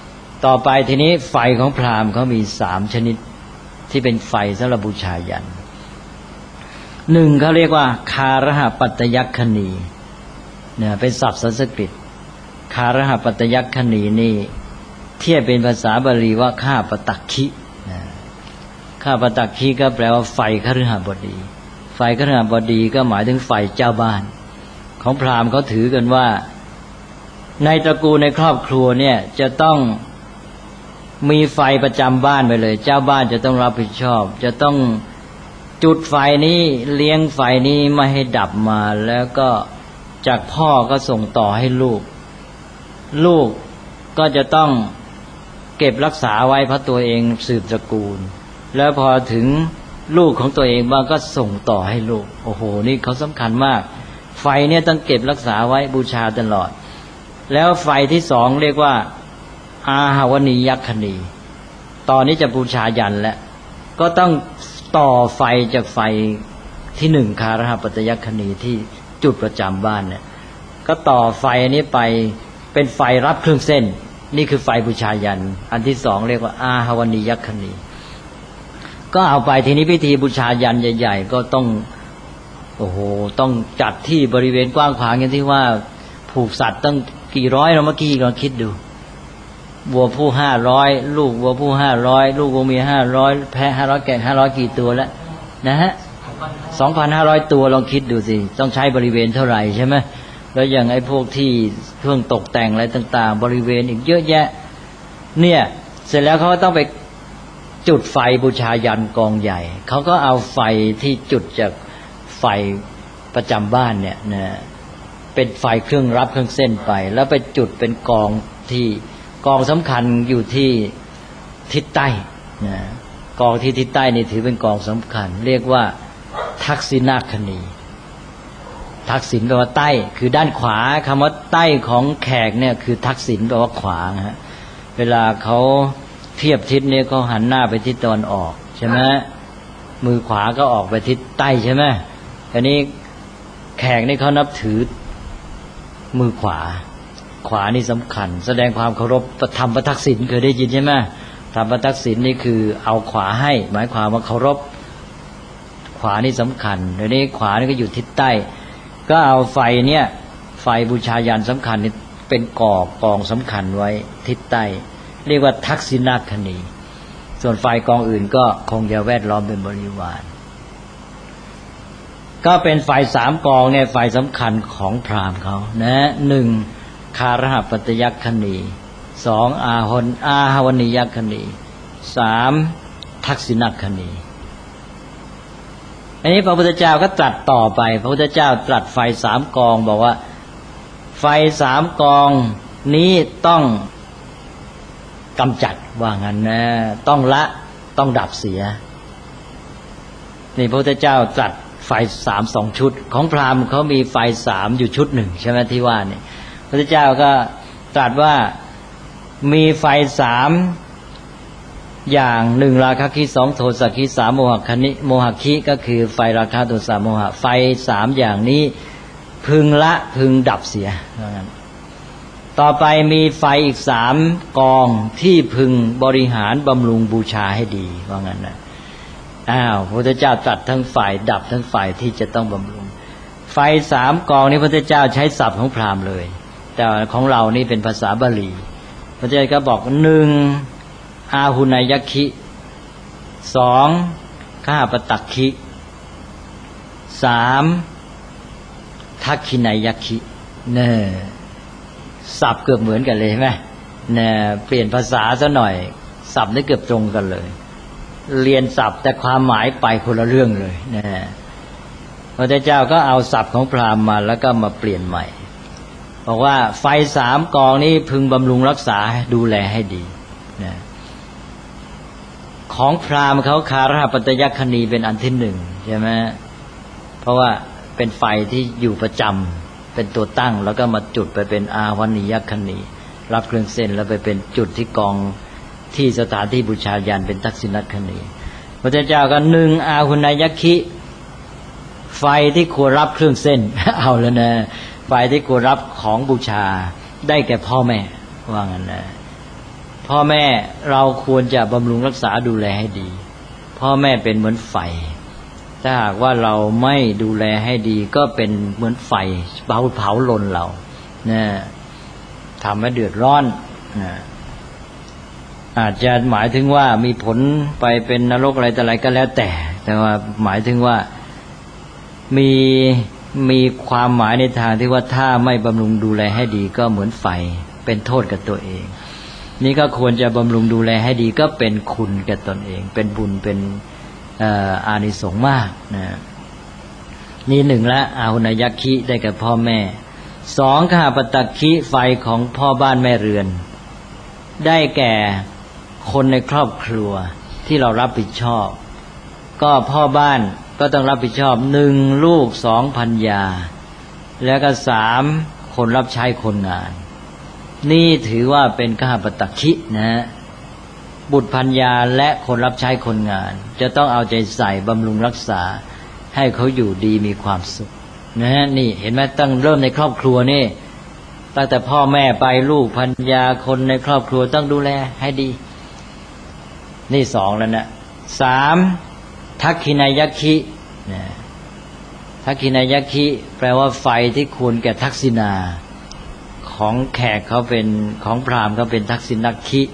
ต่อไปทีนี้ไฟของพราหมณ์เขามี3ชนิดที่เป็นไฟสำหรับบูชายันหนึ่งเขาเรียกว่าคารหปัตตยัคคณีเนี่ยเป็นศัพท์สันสกฤตคารหปัตตยัคคณีนี่เทียบเป็นภาษาบาลีว่าข้าปตักขิข้าปตักขิก็แปลว่าไฟคฤหบดีไฟคฤหบดีก็หมายถึงไฟเจ้าบ้านของพราหมณ์เขาถือกันว่าในตระกูลในครอบครัวเนี่ยจะต้องมีไฟประจำบ้านไปเลยเจ้าบ้านจะต้องรับผิดชอบจะต้องจุดไฟนี้เลี้ยงไฟนี้ไม่ให้ดับมาแล้วก็จากพ่อก็ส่งต่อให้ลูกลูกก็จะต้องเก็บรักษาไว้เพราะตัวเองสืบตระกูลแล้วพอถึงลูกของตัวเองบ้างก็ส่งต่อให้ลูกโอ้โหนี่เขาสำคัญมากไฟเนี่ยต้องเก็บรักษาไว้บูชาตลอดแล้วไฟที่สองเรียกว่าอาหาวณียัคคณีตอนนี้จะบูชายันแล้วก็ต้องต่อไฟจากไฟที่หนึ่งคารหปัตตยัคคณีที่จุดประจำบ้านเนี่ยก็ต่อไฟอันนี้ไปเป็นไฟรับเครื่องเส้นนี่คือไฟบูชายันอันที่สองเรียกว่าอาหาวณียัคคณีก็เอาไปทีนี้พิธีบูชายันใหญ่ๆก็ต้องโอ้โหต้องจัดที่บริเวณกว้างขวางอย่างที่ว่าผูกสัตว์ตั้งกี่ร้อยเราเมื่อกี้ลองคิดดูวัวผู้500ลูกวัวผู้500ลูกวัวเมีย500แพะ500แกะ500กี่ตัวแล้วนะฮะ 2,500 ตัวลองคิดดูสิต้องใช้บริเวณเท่าไหร่ใช่ไหมแล้วอย่างไอ้พวกที่เครื่องตกแต่งอะไรต่างๆบริเวณอีกเยอะแยะเนี่ยเสร็จแล้วเขาก็ต้องไปจุดไฟบูชายันกองใหญ่เขาก็เอาไฟที่จุดจากไฟประจำบ้านเนี่ยนะเป็นไฟเครื่องรับเครื่องเส้นไปแล้วไปจุดเป็นกองที่กองสำคัญอยู่ที่ทิศใต้นะกองที่ทิศใต้นี่ถือเป็นกองสำคัญเรียกว่าทักษิณาคณีทักษิณแปลว่าใต้คือด้านขวาคำว่าใต้ของแขกเนี่ยคือทักษิณแปลว่าขวาฮะเวลาเขาเทียบทิศเนี่ยเขาหันหน้าไปทิศตะวันออกใช่ไหมมือขวาก็ออกไปทิศใต้ใช่ไหมอันนี้แขกนี่เขานับถือมือขวาขวานี่สำคัญแสดงความเคารพธรรมประทักษิณเคยได้ยินใช่ไหมธรรมประทักษิณนี่คือเอาขวาให้หมายความว่าเคารพขวานี่สำคัญเดี๋ยวนี้ขวานี่ก็อยู่ทิศใต้ก็เอาไฟเนี่ยไฟบูชายันสำคัญนี่เป็นกองสำคัญไว้ทิศใต้เรียกว่าทักษิณาคณีส่วนไฟกองอื่นก็คงจะแวดล้อมเป็นบริวารก็เป็นไฟ3กองเนี่ยไฟสำคัญของพราหมณ์เขานะ1คารหปัตตยัคคณี2อาหาวณียัคคณี3ทักษิณาคณีอันนี้พระพุทธเจ้าก็ตรัสต่อไปพระพุทธเจ้าตรัสไฟ3กองบอกว่าไฟ3กองนี้ต้องกำจัดว่างั้นนะต้องละต้องดับเสียนี่พระพุทธเจ้าตรัสไฟ2ชุดของพราหมณ์เขามีไฟ3อยู่ชุดหนึ่งใช่ไหมที่ว่านี่พระพุทธเจ้าก็ตรัสว่ามีไฟ3อย่าง1ราคะคิ2โทสะคิ3โมหะคิก็คือไฟราคะโทสะโมหะไฟ3อย่างนี้พึงละพึงดับเสียว่างั้นต่อไปมีไฟอีก3กองที่พึงบริหารบำรุงบูชาให้ดีว่างั้นนะพระพุทธเจ้าตรัสทั้งฝ่ายดับทั้งฝ่ายที่จะต้องบำรุงไฟ3กองนี้พระพุทธเจ้าใช้ศัพท์ของพราหมณ์เลยแต่ของเรานี่เป็นภาษาบาลีพระเจ้าก็บอก1อาหุนยัคคิ2ข้าปตักขิ3ทักขินายยัคคิเนี่ยศัพท์เกือบเหมือนกันเลยใช่ไหมเนี่ยเปลี่ยนภาษาซะหน่อยศัพท์นี่เกือบตรงกันเลยเรียนศัพท์แต่ความหมายไปคนละเรื่องเลยนะพระเจ้าก็เอาศัพท์ของพราหมณ์มาแล้วก็มาเปลี่ยนใหม่บอกว่าไฟ3กองนี้พึงบำรุงรักษาดูแลให้ดีนะของพราหมณ์เขาคารหปัตตยัคคณีเป็นอันที่1ใช่ไหมเพราะว่าเป็นไฟที่อยู่ประจำเป็นตัวตั้งแล้วก็มาจุดไปเป็นอาหวณียัคคณีรับเครื่องเส้นแล้วไปเป็นจุดที่กองที่สถานที่บูชายันเป็นทักษิณาคณีพระเจ้าก็1อาหุนยัคคิไฟที่ควรรับเครื่องเส้น เอาแล้วนะไฟที่ควรรับของบูชาได้แก่พ่อแม่ว่างั้นนะพ่อแม่เราควรจะบำรุงรักษาดูแลให้ดีพ่อแม่เป็นเหมือนไฟถ้าหากว่าเราไม่ดูแลให้ดีก็เป็นเหมือนไฟเผาลนเรานะทำให้เดือดร้อนนะอาจจะหมายถึงว่ามีผลไปเป็นนรกอะไรแต่อะไรก็แล้วแต่ว่าหมายถึงว่ามีความหมายในทางที่ว่าถ้าไม่บำรุงดูแลให้ดีก็เหมือนไฟเป็นโทษกับตัวเองนี่ก็ควรจะบำรุงดูแลให้ดีก็เป็นคุณแก่ตนเองเป็นบุญเป็นอานิสงส์มากนะนี่หนึ่งละอาหุนยัคคิได้แก่พ่อแม่สองขหปตัคคิไฟของพ่อบ้านแม่เรือนได้แก่คนในครอบครัวที่เรารับผิดชอบก็พ่อบ้านก็ต้องรับผิดชอบ1ลูก2ภรรยาแล้วก็3คนรับใช้คนงานนี่ถือว่าเป็นขหปตัคคินะบุตรภรรยาและคนรับใช้คนงานจะต้องเอาใจใส่บำรุงรักษาให้เขาอยู่ดีมีความสุขนะนี่เห็นไหมตั้งเริ่มในครอบครัวนี่ตั้งแต่พ่อแม่ไปลูกภรรยาคนในครอบครัวต้องดูแลให้ดีนี่2แล้วนะ3ทักขินยัคคิทักขินยัคคิแปลว่าไฟที่ควรแก่ทักษิณาของแขกเขาเป็นของพราหมณ์เขาเป็นทักษิณัคคิ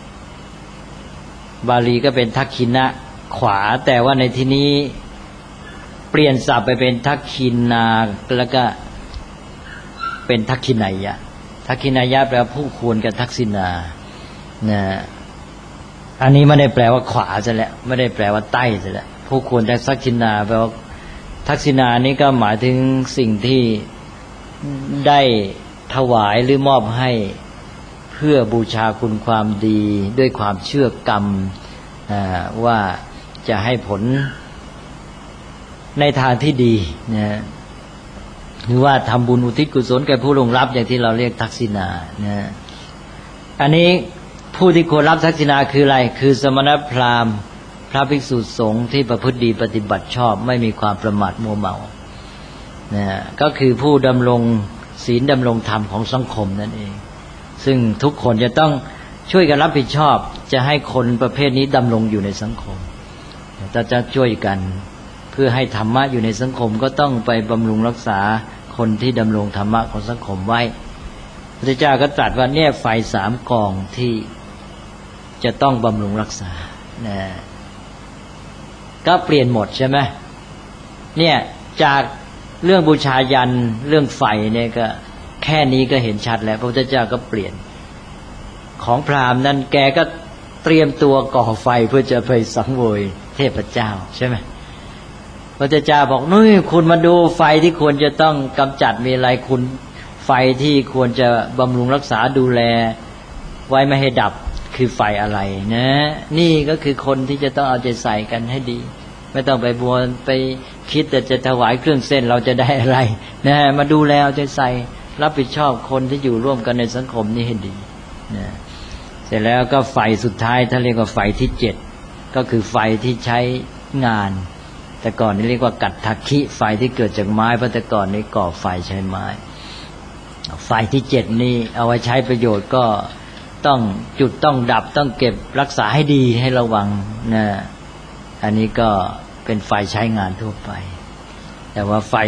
บาลีก็เป็นทักขินะขวาแต่ว่าในที่นี้เปลี่ยนศัพท์ไปเป็นทักขินาแล้วก็เป็นทักขินายะทักขินายะแปลว่าผู้ควรกับทักษิณานะอันนี้ไม่ได้แปลว่าขวาซะแล้วไม่ได้แปลว่าใต้ซะแล้วผู้ควรกับทักษิณาแปลว่าทักษิณานี้ก็หมายถึงสิ่งที่ได้ถวายหรือมอบให้เพื่อบูชาคุณความดีด้วยความเชื่อกรรมว่าจะให้ผลในทางที่ดีนะหรือว่าทำบุญอุทิศกุศลแก่ผู้ล่วงลับอย่างที่เราเรียกทักษิณานะอันนี้ผู้ที่ควรรับทักษิณาคืออะไรคือสมณพราหมณ์พระภิกษุสงฆ์ที่ประพฤติดีปฏิบัติชอบไม่มีความประมาทมัวเมานะก็คือผู้ดำรงศีลดำรงธรรมของสังคมนั่นเองซึ่งทุกคนจะต้องช่วยกันรับผิดชอบจะให้คนประเภทนี้ดำรงอยู่ในสังคมถ้าจะช่วยกันเพื่อให้ธรรมะอยู่ในสังคมก็ต้องไปบำรุงรักษาคนที่ดำรงธรรมะของสังคมไว้พระพุทธเจ้าก็ตรัสว่าเนี่ยไฟ3กองที่จะต้องบำรุงรักษานะก็เปลี่ยนหมดใช่ไหมเนี่ยจากเรื่องบูชายัญเรื่องไฟเนี่ยก็แค่นี้ก็เห็นชัดแล้วพระพุทธเจ้าก็เปลี่ยนของพราหมณ์นั้นแกก็เตรียมตัวก่อไฟเพื่อจะไปสังเวยเทพเจ้าใช่ไหมพระพุทธเจ้าบอกนู่นคุณมาดูไฟที่ควรจะต้องกำจัดมีอะไรคุณไฟที่ควรจะบำรุงรักษาดูแลไว้ไม่ให้ดับคือไฟอะไรนะนี่ก็คือคนที่จะต้องเอาใจใส่กันให้ดีไม่ต้องไปบัวไปคิดแต่จะถวายเครื่องเส้นเราจะได้อะไรนะมาดูแลเอาใจใส่รับผิดชอบคนที่อยู่ร่วมกันในสังคมนี้ให้ดีนะเสร็จแล้วก็ไฟสุดท้ายถ้าเรียกว่าไฟที่7ก็คือไฟที่ใช้งานแต่ก่อนนี้เรียกว่ากัตถัคคิไฟที่เกิดจากไม้เพราะแต่ก่อนนี้ก่อไฟใช้ไม้ไฟที่7นี่เอาไว้ใช้ประโยชน์ก็ต้องจุดต้องดับต้องเก็บรักษาให้ดีให้ระวังนะอันนี้ก็เป็นไฟใช้งานทั่วไปแต่ว่าไฟ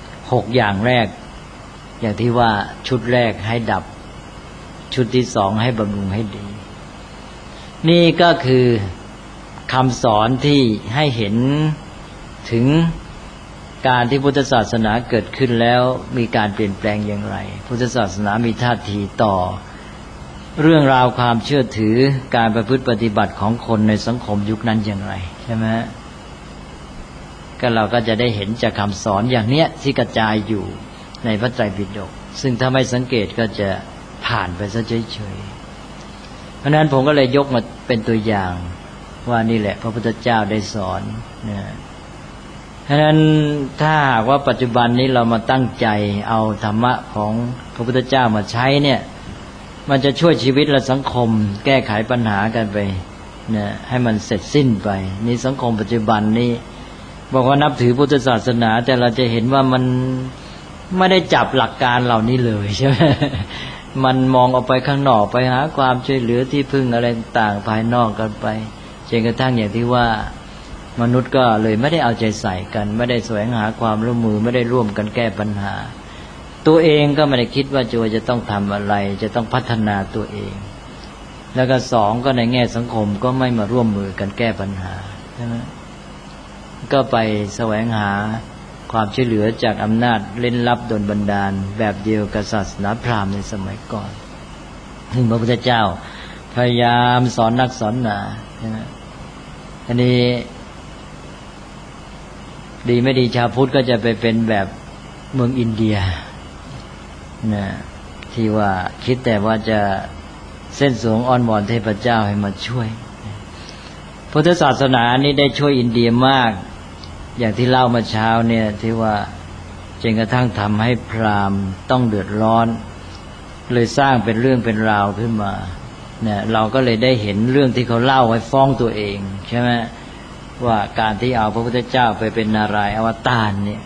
6อย่างแรกอย่างที่ว่าชุดแรกให้ดับชุดที่2ให้บำรุงให้ดีนี่ก็คือคำสอนที่ให้เห็นถึงการที่พุทธศาสนาเกิดขึ้นแล้วมีการเปลี่ยนแปลงอย่างไรพุทธศาสนามีท่าทีต่อเรื่องราวความเชื่อถือการประพฤติปฏิบัติของคนในสังคมยุคนั้นอย่างไรใช่ไหมก็เราก็จะได้เห็นจากคำสอนอย่างเนี้ยที่กระจายอยู่ในพระไตรปิฎกซึ่งถ้าไม่สังเกตก็จะผ่านไปซะเฉยๆเพราะนั้นผมก็เลยยกมาเป็นตัวอย่างว่านี่แหละพระพุทธเจ้าได้สอนนะเพราะนั้นถ้าหากว่าปัจจุบันนี้เรามาตั้งใจเอาธรรมะของพระพุทธเจ้ามาใช้เนี่ยมันจะช่วยชีวิตและสังคมแก้ไขปัญหากันไปนะให้มันเสร็จสิ้นไปนี่สังคมปัจจุบันนี้บอกว่านับถือพุทธศาสนาแต่เราจะเห็นว่ามันไม่ได้จับหลักการเหล่านี้เลยใช่ไหมมันมองออกไปข้างนอกไปหาความช่วยเหลือที่พึ่งอะไรต่างภายนอกกันไปจนกระทั่งอย่างที่ว่ามนุษย์ก็เลยไม่ได้เอาใจใส่กันไม่ได้แสวงหาความร่วมมือไม่ได้ร่วมกันแก้ปัญหาตัวเองก็ไม่ได้คิดว่าจะต้องทำอะไรจะต้องพัฒนาตัวเองแล้วก็สองก็ในแง่สังคมก็ไม่มาร่วมมือกันแก้ปัญหาใช่ไหมก็ไปแสวงหาความช่วยเหลือจากอำนาจเล่นลับดลบันดาลแบบเดียวกับศาสนาพราหมณ์ในสมัยก่อนซึ่งพระพุทธเจ้าพยายามสอนนักสอนหนาใช่ไหมอันนี้ดีไม่ดีชาวพุทธก็จะไปเป็นแบบเมืองอินเดียนะที่ว่าคิดแต่ว่าจะเส้นสวงอ้อนวอนเทพเจ้าให้มาช่วยพุทธศาสนานี้ได้ช่วยอินเดียมากอย่างที่เล่ามาเช้าเนี่ยที่ว่าจนกระทั่งทำให้พราหมณ์ต้องเดือดร้อนเลยสร้างเป็นเรื่องเป็นราวขึ้นมาเนี่ยเราก็เลยได้เห็นเรื่องที่เขาเล่าไว้ฟ้องตัวเองใช่ไหมว่าการที่เอาพระพุทธเจ้าไปเป็นนารายณ์อวตารเนี่ย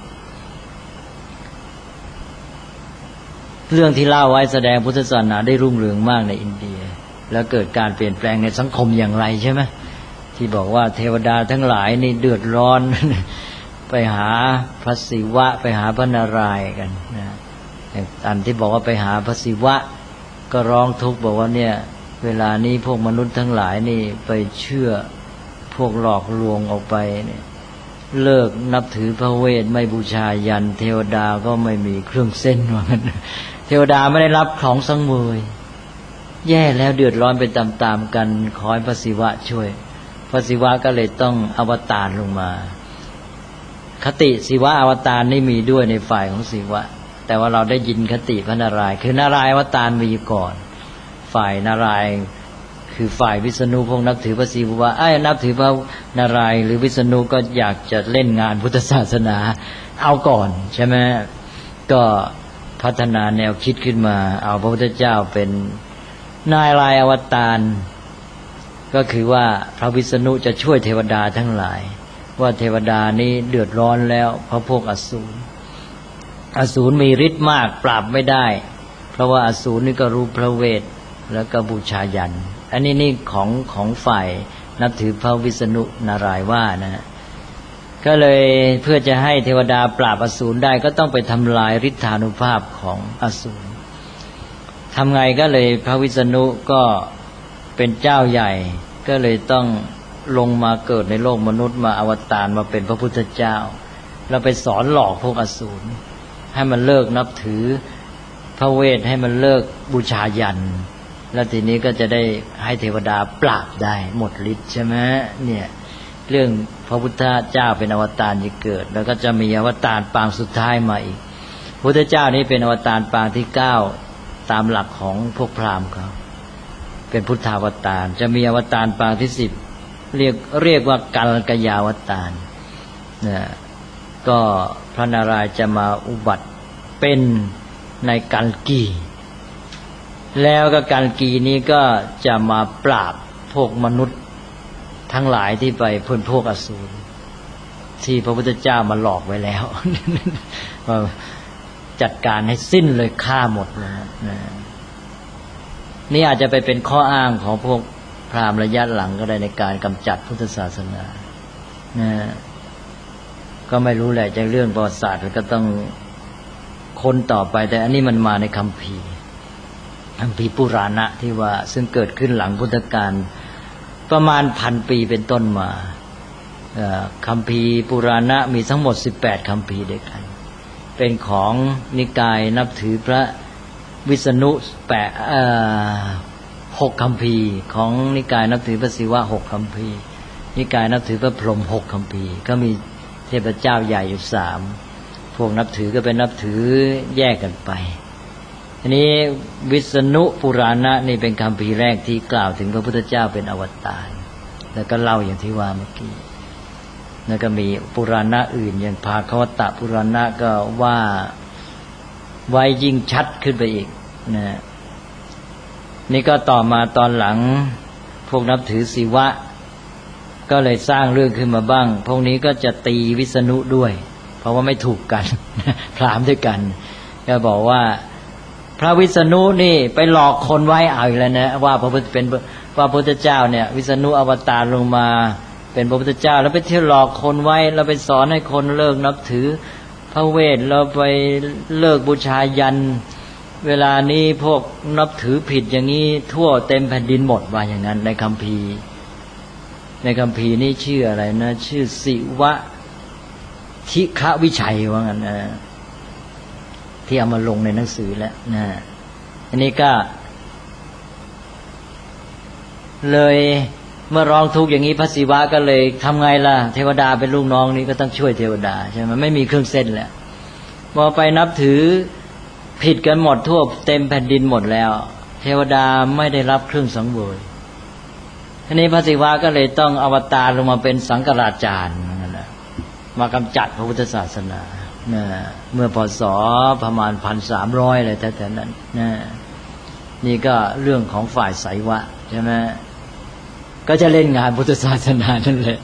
เรื่องที่เล่าไว้แสดงพุทธศาสนาได้รุ่งเรืองมากในอินเดียแล้วเกิดการเปลี่ยนแปลงในสังคมอย่างไรใช่ไหมที่บอกว่าเทวดาทั้งหลายนี่เดือดร้อน ไปหาพระศิวะไปหาพระนารายณ์กันนะอันที่บอกว่าไปหาพระศิวะก็ร้องทุกข์บอกว่าเนี่ยเวลานี้พวกมนุษย์ทั้งหลายนี่ไปเชื่อพวกหลอกลวงออกไปเนี่ยเลิกนับถือพระเวทไม่บูชายันเทวดาก็ไม่มีเครื่องเส้นว่างั้นเทวดาไม่ได้รับของสังเวยแย่แล้วเดือดร้อนไปตามๆกันขอให้พระศิวะช่วยพระศิวะก็เลยต้องอวตารลงมาคติศิวะอวตารนี่มีด้วยในฝ่ายของศิวะแต่ว่าเราได้ยินคติพระนารายณ์คือนารายณ์อวตารมีก่อนฝ่ายนารายณ์คือฝ่ายวิษณุพวกนับถือพระศิวะนับถือพระนารายณ์หรือวิษณุก็อยากจะเล่นงานพุทธศาสนาเอาก่อนใช่ไหมก็พัฒนาแนวคิดขึ้นมาเอาพระพุทธเจ้าเป็นนารายณ์อวตารก็คือว่าพระวิษณุจะช่วยเทวดาทั้งหลายว่าเทวดานี้เดือดร้อนแล้วเพราะพวกอสูรมีฤทธิ์มากปราบไม่ได้เพราะว่าอสูรนี่ก็รู้พระเวทแล้วก็บูชายันอันนี้นี่ของฝ่ายนับถือพระวิษณุนารายณ์ว่านะก็เลยเพื่อจะให้เทวดาปราบอสูรได้ก็ต้องไปทำลายฤทธานุภาพของอสูรทำไงก็เลยพระวิษณุก็เป็นเจ้าใหญ่ก็เลยต้องลงมาเกิดในโลกมนุษย์มาอวตารมาเป็นพระพุทธเจ้าเราไปสอนหลอกพวกอสูรให้มันเลิกนับถือพระเวทให้มันเลิกบูชายันแล้วทีนี้ก็จะได้ให้เทวดาปราบได้หมดฤทธิ์ใช่ไหมเนี่ยเรื่องพระพุทธเจ้าเป็นอวตารที่เกิดแล้วก็จะมีอวตารปางสุดท้ายมาอีกพระพุทธเจ้านี้เป็นอวตารปางที่9ตามหลักของพวกพราหมณ์เขาเป็นพุทธาวตารจะมีอวตารปางที่10เรียกว่ากัลกยาวตารเนี่ยก็พระนารายณ์จะมาอุบัติเป็นในกัลกีแล้วก็กัลกีนี้ก็จะมาปราบพวกมนุษย์ทั้งหลายที่ไปพ้นพวกอสูรที่พระพุทธเจ้ามาหลอกไว้แล้ว จัดการให้สิ้นเลยฆ่าหมดเลยนะนี่อาจจะไปเป็นข้ออ้างของพวกพราหมณ์ระยะหลังก็ได้ในการกำจัดพุทธศาสนานะก็ไม่รู้แหละจากเรื่องประวัติศาสตร์ก็ต้องค้นต่อไปแต่อันนี้มันมาในคัมภีร์ปุราณะที่ว่าซึ่งเกิดขึ้นหลังพุทธกาลประมาณ1,000 ปีเป็นต้นมาคัมภีร์ปุราณะมีทั้งหมด18คัมภีร์ด้วยกันเป็นของนิกายนับถือพระวิษณุ6คัมภีร์ของนิกายนับถือพระศิวะ6คัมภีร์นิกายนับถือพระพรหม6คัมภีร์ก็มีเทพเจ้าใหญ่อยู่3พวกนับถือก็เป็นนับถือแยกกันไปทีนี้วิษณุปุราณะนี่เป็นคัมภีร์แรกที่กล่าวถึงพระพุทธเจ้าเป็นอวตารแล้วก็เล่าอย่างที่ว่าเมื่อกี้แล้วก็มีปุราณะอื่นอย่างภาควตปุราณะก็ว่าไว้ยิ่งชัดขึ้นไปอีกนะนี่ก็ต่อมาตอนหลังพวกนับถือศิวะก็เลยสร้างเรื่องขึ้นมาบ้างพวกนี้ก็จะตีวิษณุด้วยเพราะว่าไม่ถูกกัน พราหมณ์ด้วยกันก็บอกว่าพระวิษณุนี่ไปหลอกคนไว้เอาอีกแล้วนะว่าพระพุทธเป็นพระพุทธเจ้าเนี่ยวิษณุอวตารลงมาเป็นพระพุทธเจ้าแล้วไปเที่ยวหลอกคนไว้แล้วไปสอนให้คนเลิกนับถือพระเวทเราไปเลิกบูชายันเวลานี้พวกนับถือผิดอย่างนี้ทั่วเต็มแผ่นดินหมดว่าอย่างนั้นในคัมภีร์นี่ชื่ออะไรนะชื่อสิวะทิฆวิชัยว่างั้นนะที่เอามาลงในหนังสือแล้วนะอันนี้ก็เลยเมื่อร้องทุกข์อย่างนี้พระศิวะก็เลยทำไงล่ะเทวดาเป็นลูกน้องนี่ก็ต้องช่วยเทวดาใช่ไหมไม่มีเครื่องเส้นแล้วพอไปนับถือผิดกันหมดทั่วเต็มแผ่นดินหมดแล้วเทวดาไม่ได้รับเครื่องสังเวยทีนี้พระศิวะก็เลยต้องอวตารลงมาเป็นสังฆราชานั่นแหละมากำจัดพระพุทธศาสนาเมื่อพศประมาณ 1,300 อะไรแถวๆนั้นนี่ก็เรื่องของฝ่ายไสยวะใช่ไหมก็จะเล่นงานพุทธศาสนานั่นแหละ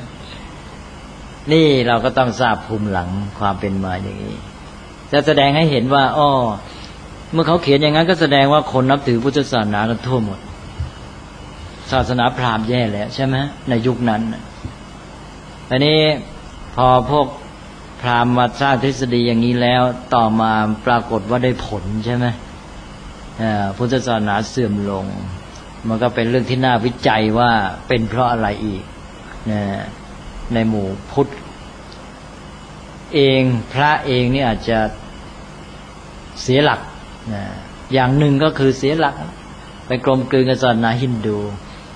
นี่เราก็ต้องทราบภูมิหลังความเป็นมาอย่างนี้จะแสดงให้เห็นว่าอ้อเมื่อเขาเขียนอย่างนั้นก็แสดงว่าคนนับถือพุทธศาสนากันทั่วหมดศาสนาพราหมณ์แย่แล้วใช่ไหมในยุคนั้นอันนี้พอพวกพราหมณ์มาสร้างทฤษฎีอย่างนี้แล้วต่อมาปรากฏว่าได้ผลใช่ไหมพุทธศาสนาเสื่อมลงมันก็เป็นเรื่องที่น่าวิจัยว่าเป็นเพราะอะไรอีกในหมู่พุทธเองพระเองนี่อาจจะเสียหลักอย่างหนึ่งก็คือเสียหลักไปกลมกลืนกับศาสนาฮินดู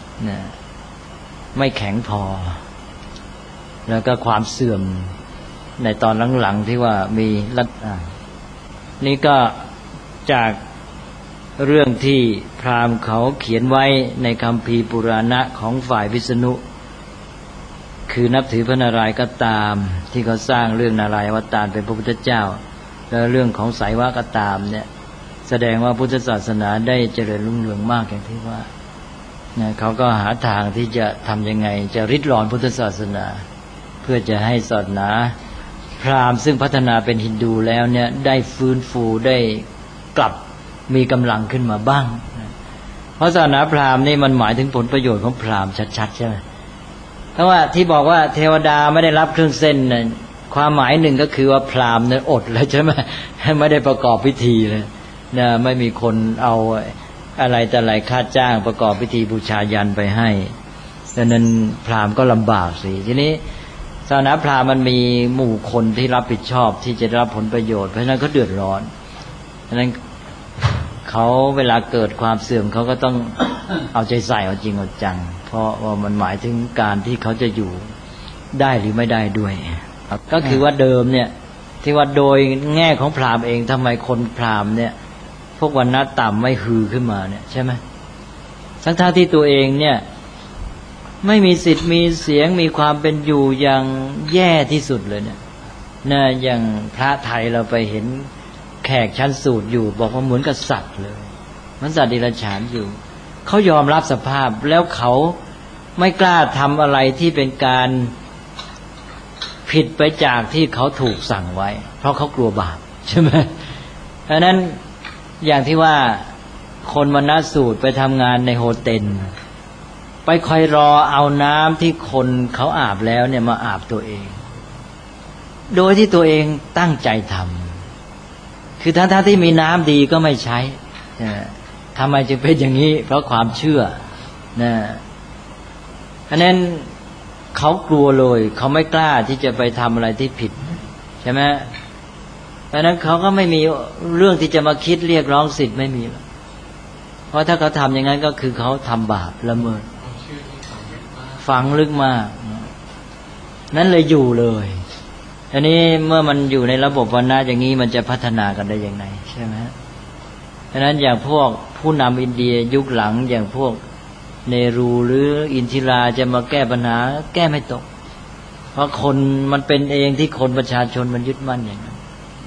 ไม่แข็งพอแล้วก็ความเสื่อมในตอนหลังๆที่ว่ามีรัฐนี่ก็จากเรื่องที่พราหมณ์เขาเขียนไว้ในคัมภีร์ปุราณะของฝ่ายวิษณุคือนับถือพระนารายณ์ก็ตามที่เขาสร้างเรื่องนารายณ์อวตารเป็นพระพุทธเจ้าและเรื่องของไสยวะก็ตามเนี่ยแสดงว่าพุทธศาสนาได้เจริญรุ่งเรืองมากอย่างที่ว่าเขาก็หาทางที่จะทำยังไงจะริดรอนพุทธศาสนาเพื่อจะให้ศาสนาพราหมณ์ซึ่งพัฒนาเป็นฮินดูแล้วเนี่ยได้ฟื้นฟูได้กลับมีกำลังขึ้นมาบ้างเพราะศาสนาพราหมณ์นี่มันหมายถึงผลประโยชน์ของพราหมณ์ชัดๆใช่ไหมเพราะว่าที่บอกว่าเทวดาไม่ได้รับเครื่องเส้นน่ะความหมายหนึ่งก็คือว่าพราหมณ์เนี่ยอดแล้วใช่ไหมไม่ได้ประกอบพิธีเลยนะไม่มีคนเอาอะไรแต่อะไรค่าจ้างประกอบพิธีบูชายันไปให้ดังนั้นพราหมณ์ก็ลำบากสิทีนี้ศาสนาพราหมณ์มันมีหมู่คนที่รับผิดชอบที่จะได้รับผลประโยชน์เพราะฉะนั้นเขาเดือดร้อนดังนั้นเขาเวลาเกิดความเสื่อมเขาก็ต้องเอาใจใส่เอาจริงเอาจังเพราะว่ามันหมายถึงการที่เขาจะอยู่ได้หรือไม่ได้ด้วยก็คือว่าเดิมเนี่ยที่ว่าโดยแง่ของพราหมณ์เองทำไมคนพราหมณ์เนี่ยพวกวรรณะต่ำไม่ฮือขึ้นมาเนี่ยใช่ไหมทั้งที่ตัวเองเนี่ยไม่มีสิทธิ์มีเสียงมีความเป็นอยู่อย่างแย่ที่สุดเลยเนี่ยนะอย่างพระไทยเราไปเห็นแขกชั้นสูตรอยู่บอกว่าเหมือนกับสัตว์เลยเหมือนสัตว์เดรัจฉานอยู่เขายอมรับสภาพแล้วเขาไม่กล้าทำอะไรที่เป็นการผิดไปจากที่เขาถูกสั่งไว้เพราะเขากลัวบาปใช่ไหมเพราะนั้นอย่างที่ว่าคนวรรณสูตรไปทำงานในโฮเทลไปคอยรอเอาน้ำที่คนเขาอาบแล้วเนี่ยมาอาบตัวเองโดยที่ตัวเองตั้งใจทำคือทั้งที่มีน้ำดีก็ไม่ใช้ทำไมจึงเป็นอย่างนี้เพราะความเชื่อนะเพราะนั้นเขากลัวเลยเขาไม่กล้าที่จะไปทำอะไรที่ผิดใช่ไหมเพราะนั้นเขาก็ไม่มีเรื่องที่จะมาคิดเรียกร้องสิทธิ์ไม่มีเพราะถ้าเขาทำอย่างนั้นก็คือเขาทำบาปละเมิดฝังลึกมากนั้นเลยอยู่เลยอันนี้เมื่อมันอยู่ในระบบวรรณะอย่างนี้มันจะพัฒนากันได้อย่างไรใช่ไหมเพราะนั้นอย่างพวกผู้นำอินเดียยุคหลังอย่างพวกเนรูหรืออินทิราจะมาแก้ปัญหาแก้ไม่ตกเพราะคนมันเป็นเองที่คนประชาชนมันยึดมั่นอย่างนั้น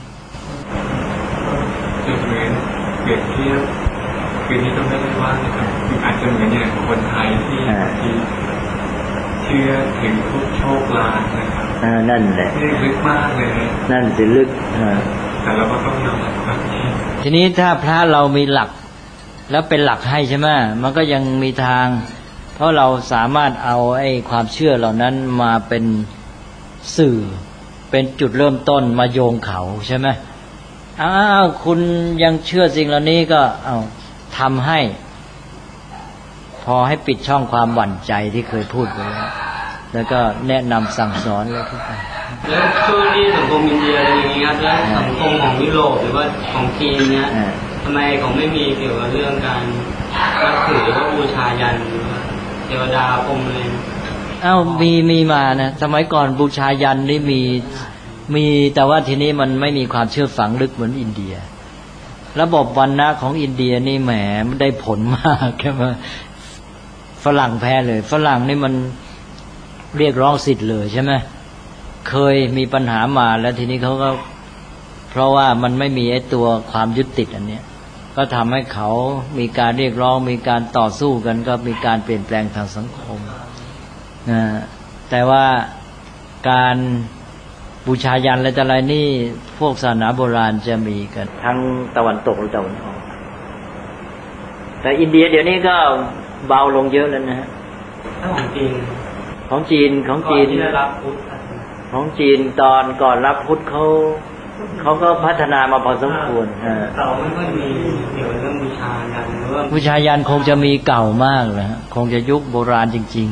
คือเปรียบเทียบคือที่ต้องไม่ได้ว่าคืออาจจะเหมือนอย่างคนไทยที่เชื่อถึงทุกโชคลางนะครับนั่นแหละลึกมากเลยนั่นสิลึกแต่เราก็ต้องยอมรับความจริงทีนี้ถ้าพระเรามีหลักแล้วเป็นหลักให้ใช่ไหมมันก็ยังมีทางเพราะเราสามารถเอาไอ้ความเชื่อเหล่านั้นมาเป็นสื่อเป็นจุดเริ่มต้นมาโยงเขาใช่ไหมอ้าวคุณยังเชื่อสิ่งเหล่านี้ก็เอาทำให้พอให้ปิดช่องความหวั่นใจที่เคยพูดไปแล้วก็แนะนำสั่งสอนเลยทุกอย่างแล้วช่วงที่สังคมอินเดียอะไรอย่างนี้ครับแล้วสังคมของยุโรปหรือว่าของจีนเนี้ยทำไมเขาไม่มีเกี่ยวกับเรื่องการนับถือว่าบูชายันหรือว่าเทวดาพรหมอะไรอ้าวมีมานะสมัยก่อนบูชายันนี่มีแต่ว่าทีนี้มันไม่มีความเชื่อฝังลึกเหมือนอินเดียระบบวรรณะของอินเดียนี่แหมมันได้ผลมากใช่ไหมฝรั่งแพ้เลยฝรั่งนี่มันเรียกร้องสิทธิ์เลยใช่ไหมเคยมีปัญหามาแล้วทีนี้เขาก็เพราะว่ามันไม่มีไอ้ตัวความยึดติดอันเนี้ยก็ทำให้เขามีการเรียกร้องมีการต่อสู้กันก็มีการเปลี่ยนแปลงทางสังคมแต่ว่าการบูชายันอะไรนี่พวกศาสนาโบราณจะมีกันทั้งตะวันตกและตะวันออกแต่อินเดียเดี๋ยวนี้ก็เบาลงเยอะแล้วนะฮะของจีนของจีนที่ได้รับพุทธของจีนตอนก่อนรับพุทธเขาก็พัฒนามาพอสมควรเราไม่ค่อยมีเกี่ยวกับเรื่องบูชายันหรือว่าบูชายันคงจะมีเก่ามากเลยคงจะยุคโบราณจริง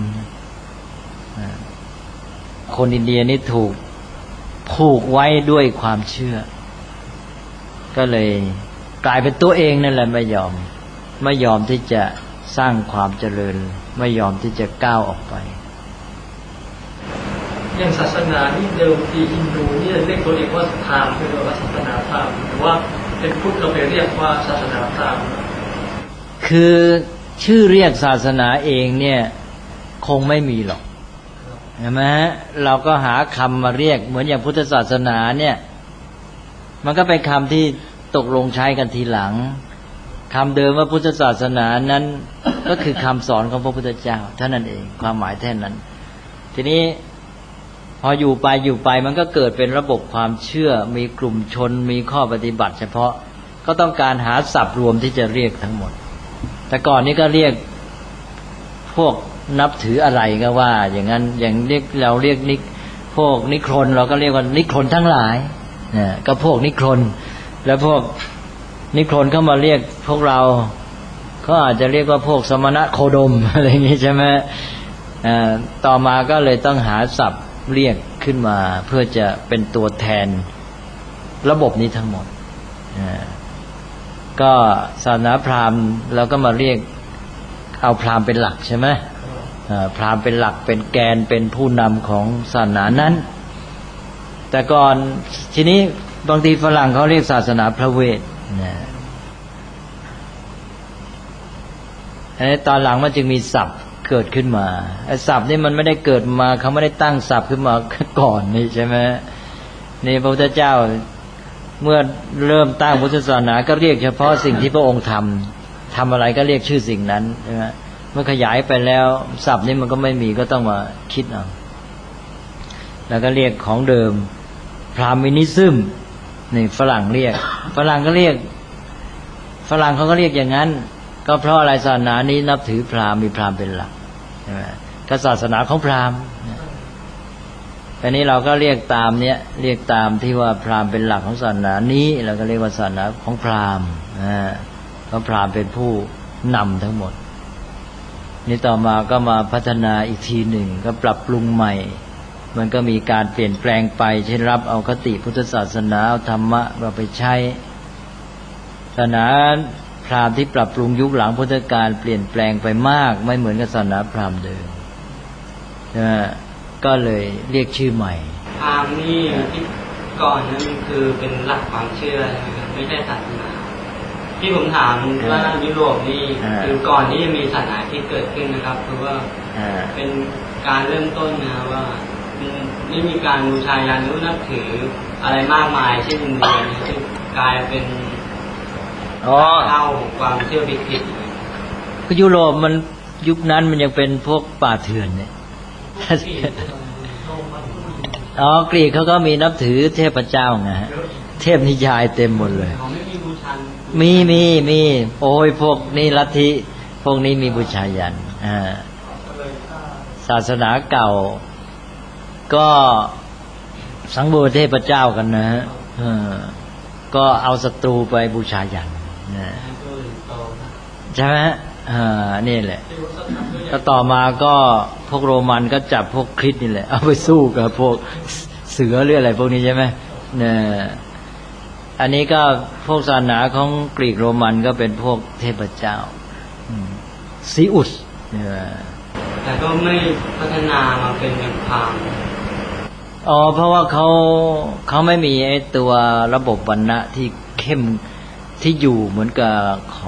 ๆคนอินเดียนี่ถูกผูกไว้ด้วยความเชื่อก็เลยกลายเป็นตัวเองนั่นแหละไม่ยอมที่จะสร้างความเจริญไม่ยอมที่จะก้าวออกไปอย่างศาสนาที่เดิมทีฮินดูนี่เรียกตัวเองว่าพราหมณ์คือว่าศาสนาพราหมณ์หรือว่าเป็นพุทธเราไปเรียกว่าศาสนาพราหมณ์คือชื่อเรียกศาสนาเองเนี่ยคงไม่มีหรอกใช่ไหมเราก็หาคำมาเรียกเหมือนอย่างพุทธศาสนาเนี่ยมันก็เป็นคำที่ตกลงใช้กันทีหลังคำเดิมว่าพุทธศาสนานั้นก็คือคำสอนของพระพุทธเจ้าเท่านั้นเองความหมายแค่นั้นทีนี้พออยู่ไปมันก็เกิดเป็นระบบความเชื่อมีกลุ่มชนมีข้อปฏิบัติเฉพาะก็ต้องการหาศัพท์รวมที่จะเรียกทั้งหมดแต่ก่อนนี้ก็เรียกพวกนับถืออะไรก็ว่าอย่างนั้นอย่างเราเรียกพวกนิครนเราก็เรียกว่านิครนทั้งหลายก็พวกนิครนแล้วพวกนิครนเข้ามาเรียกพวกเราเขาอาจจะเรียกว่าพวกสมณะโคดมอะไรอย่างนี้ใช่ไหมต่อมาก็เลยต้องหาศัพท์เรียกขึ้นมาเพื่อจะเป็นตัวแทนระบบนี้ทั้งหมดก็ศาสนาพราหมณ์เราก็มาเรียกเอาพราหมณ์เป็นหลักใช่ไหมพราหมณ์เป็นหลักเป็นแกนเป็นผู้นำของศาสนานั้นแต่ก่อนทีนี้บางทีฝรั่งเขาเรียกศาสนาพระเวทตอนหลังมันจึงมีศัพท์เกิดขึ้นมาไอ้ศัพท์นี่มันไม่ได้เกิดมาเขาไม่ได้ตั้งศัพท์ขึ้นมาก่อนนี่ใช่ไหมนี่พระพุทธเจ้าเมื่อเริ่มตั้งพุทธศาสนาก็เรียกเฉพาะสิ่งที่พระองค์ทำอะไรก็เรียกชื่อสิ่งนั้นใช่ไหมเมื่อขยายไปแล้วศัพท์นี่มันก็ไม่มีก็ต้องมาคิดเอาแล้วก็เรียกของเดิมพราหมินิซึมนี่ฝรั่งเรียกฝรั่งเขาก็เรียกอย่างนั้นก็เพราะอะไรศาสนานี้นับถือพราหมณ์มีพราหมณ์เป็นหลักใช่ไหมก็ศาสนาของพราหมณ์อันนี้เราก็เรียกตามเนี้ยเรียกตามที่ว่าพราหมณ์เป็นหลักของศาสนานี้เราก็เรียกว่าศาสนาของพราหมณ์เพราะพราหมณ์เป็นผู้นำทั้งหมดนี่ต่อมาก็มาพัฒนาอีกทีหนึ่งก็ปรับปรุงใหม่มันก็มีการเปลี่ยนแปลงไปเช่นรับเอาคติพุทธศาสนาเอาธรรมะเราไปใช้ศาสนาพราหมณ์ที่ปรับปรุงยุคหลังพุทธกาลเปลี่ยนแปลงไปมากไม่เหมือนกับศาสนาพราหมณ์เดิมก็เลยเรียกชื่อใหม่พราหมณ์นี่ที่ก่อนนั้นคือเป็นหลักความเชื่อไม่ใช่ศาสนาที่ผมถามว่ายุโรปนี่คือก่อนที่จะมีศาสนาที่เกิดขึ้นนะครับคือว่าเป็นการเริ่มต้นนะว่าไม่มีการบูชายันหรือนับถืออะไรมากมายเช่นอินเดียที่กลายเป็นเข้าความเชื่อผิดก็ยุโรปมันยุคนั้นมันยังเป็นพวกป่าเถื่อนเนี่ยกรีกเขาก็มีนับถือเทพเจ้าไงเทพนิยายเต็มหมดเลยเขาไม่มีบูชามีโอ้ยพวกนี้ลัทธิพวกนี้มีบูชายันศาสนาเก่าก็สังเวยเทพเจ้ากันนะฮะก็เอาศัตรูไปบูชายันนะใช่ไหมนี่แหละแล้วต่อมาก็พวกโรมันก็จับพวกคริสต์นี่แหละเอาไปสู้กับพวกเสือหรืออะไรพวกนี้ใช่ไหมเนี่ยอันนี้ก็พวกศาสนาของกรีกโรมันก็เป็นพวกเทพเจ้าซีอุสแต่ก็ไม่พัฒนามาเป็นอย่างพราหมณ์เพราะว่าเขาไม่มีไอ้ตัวระบบวรรณะที่เข้มที่อยู่เหมือนกับ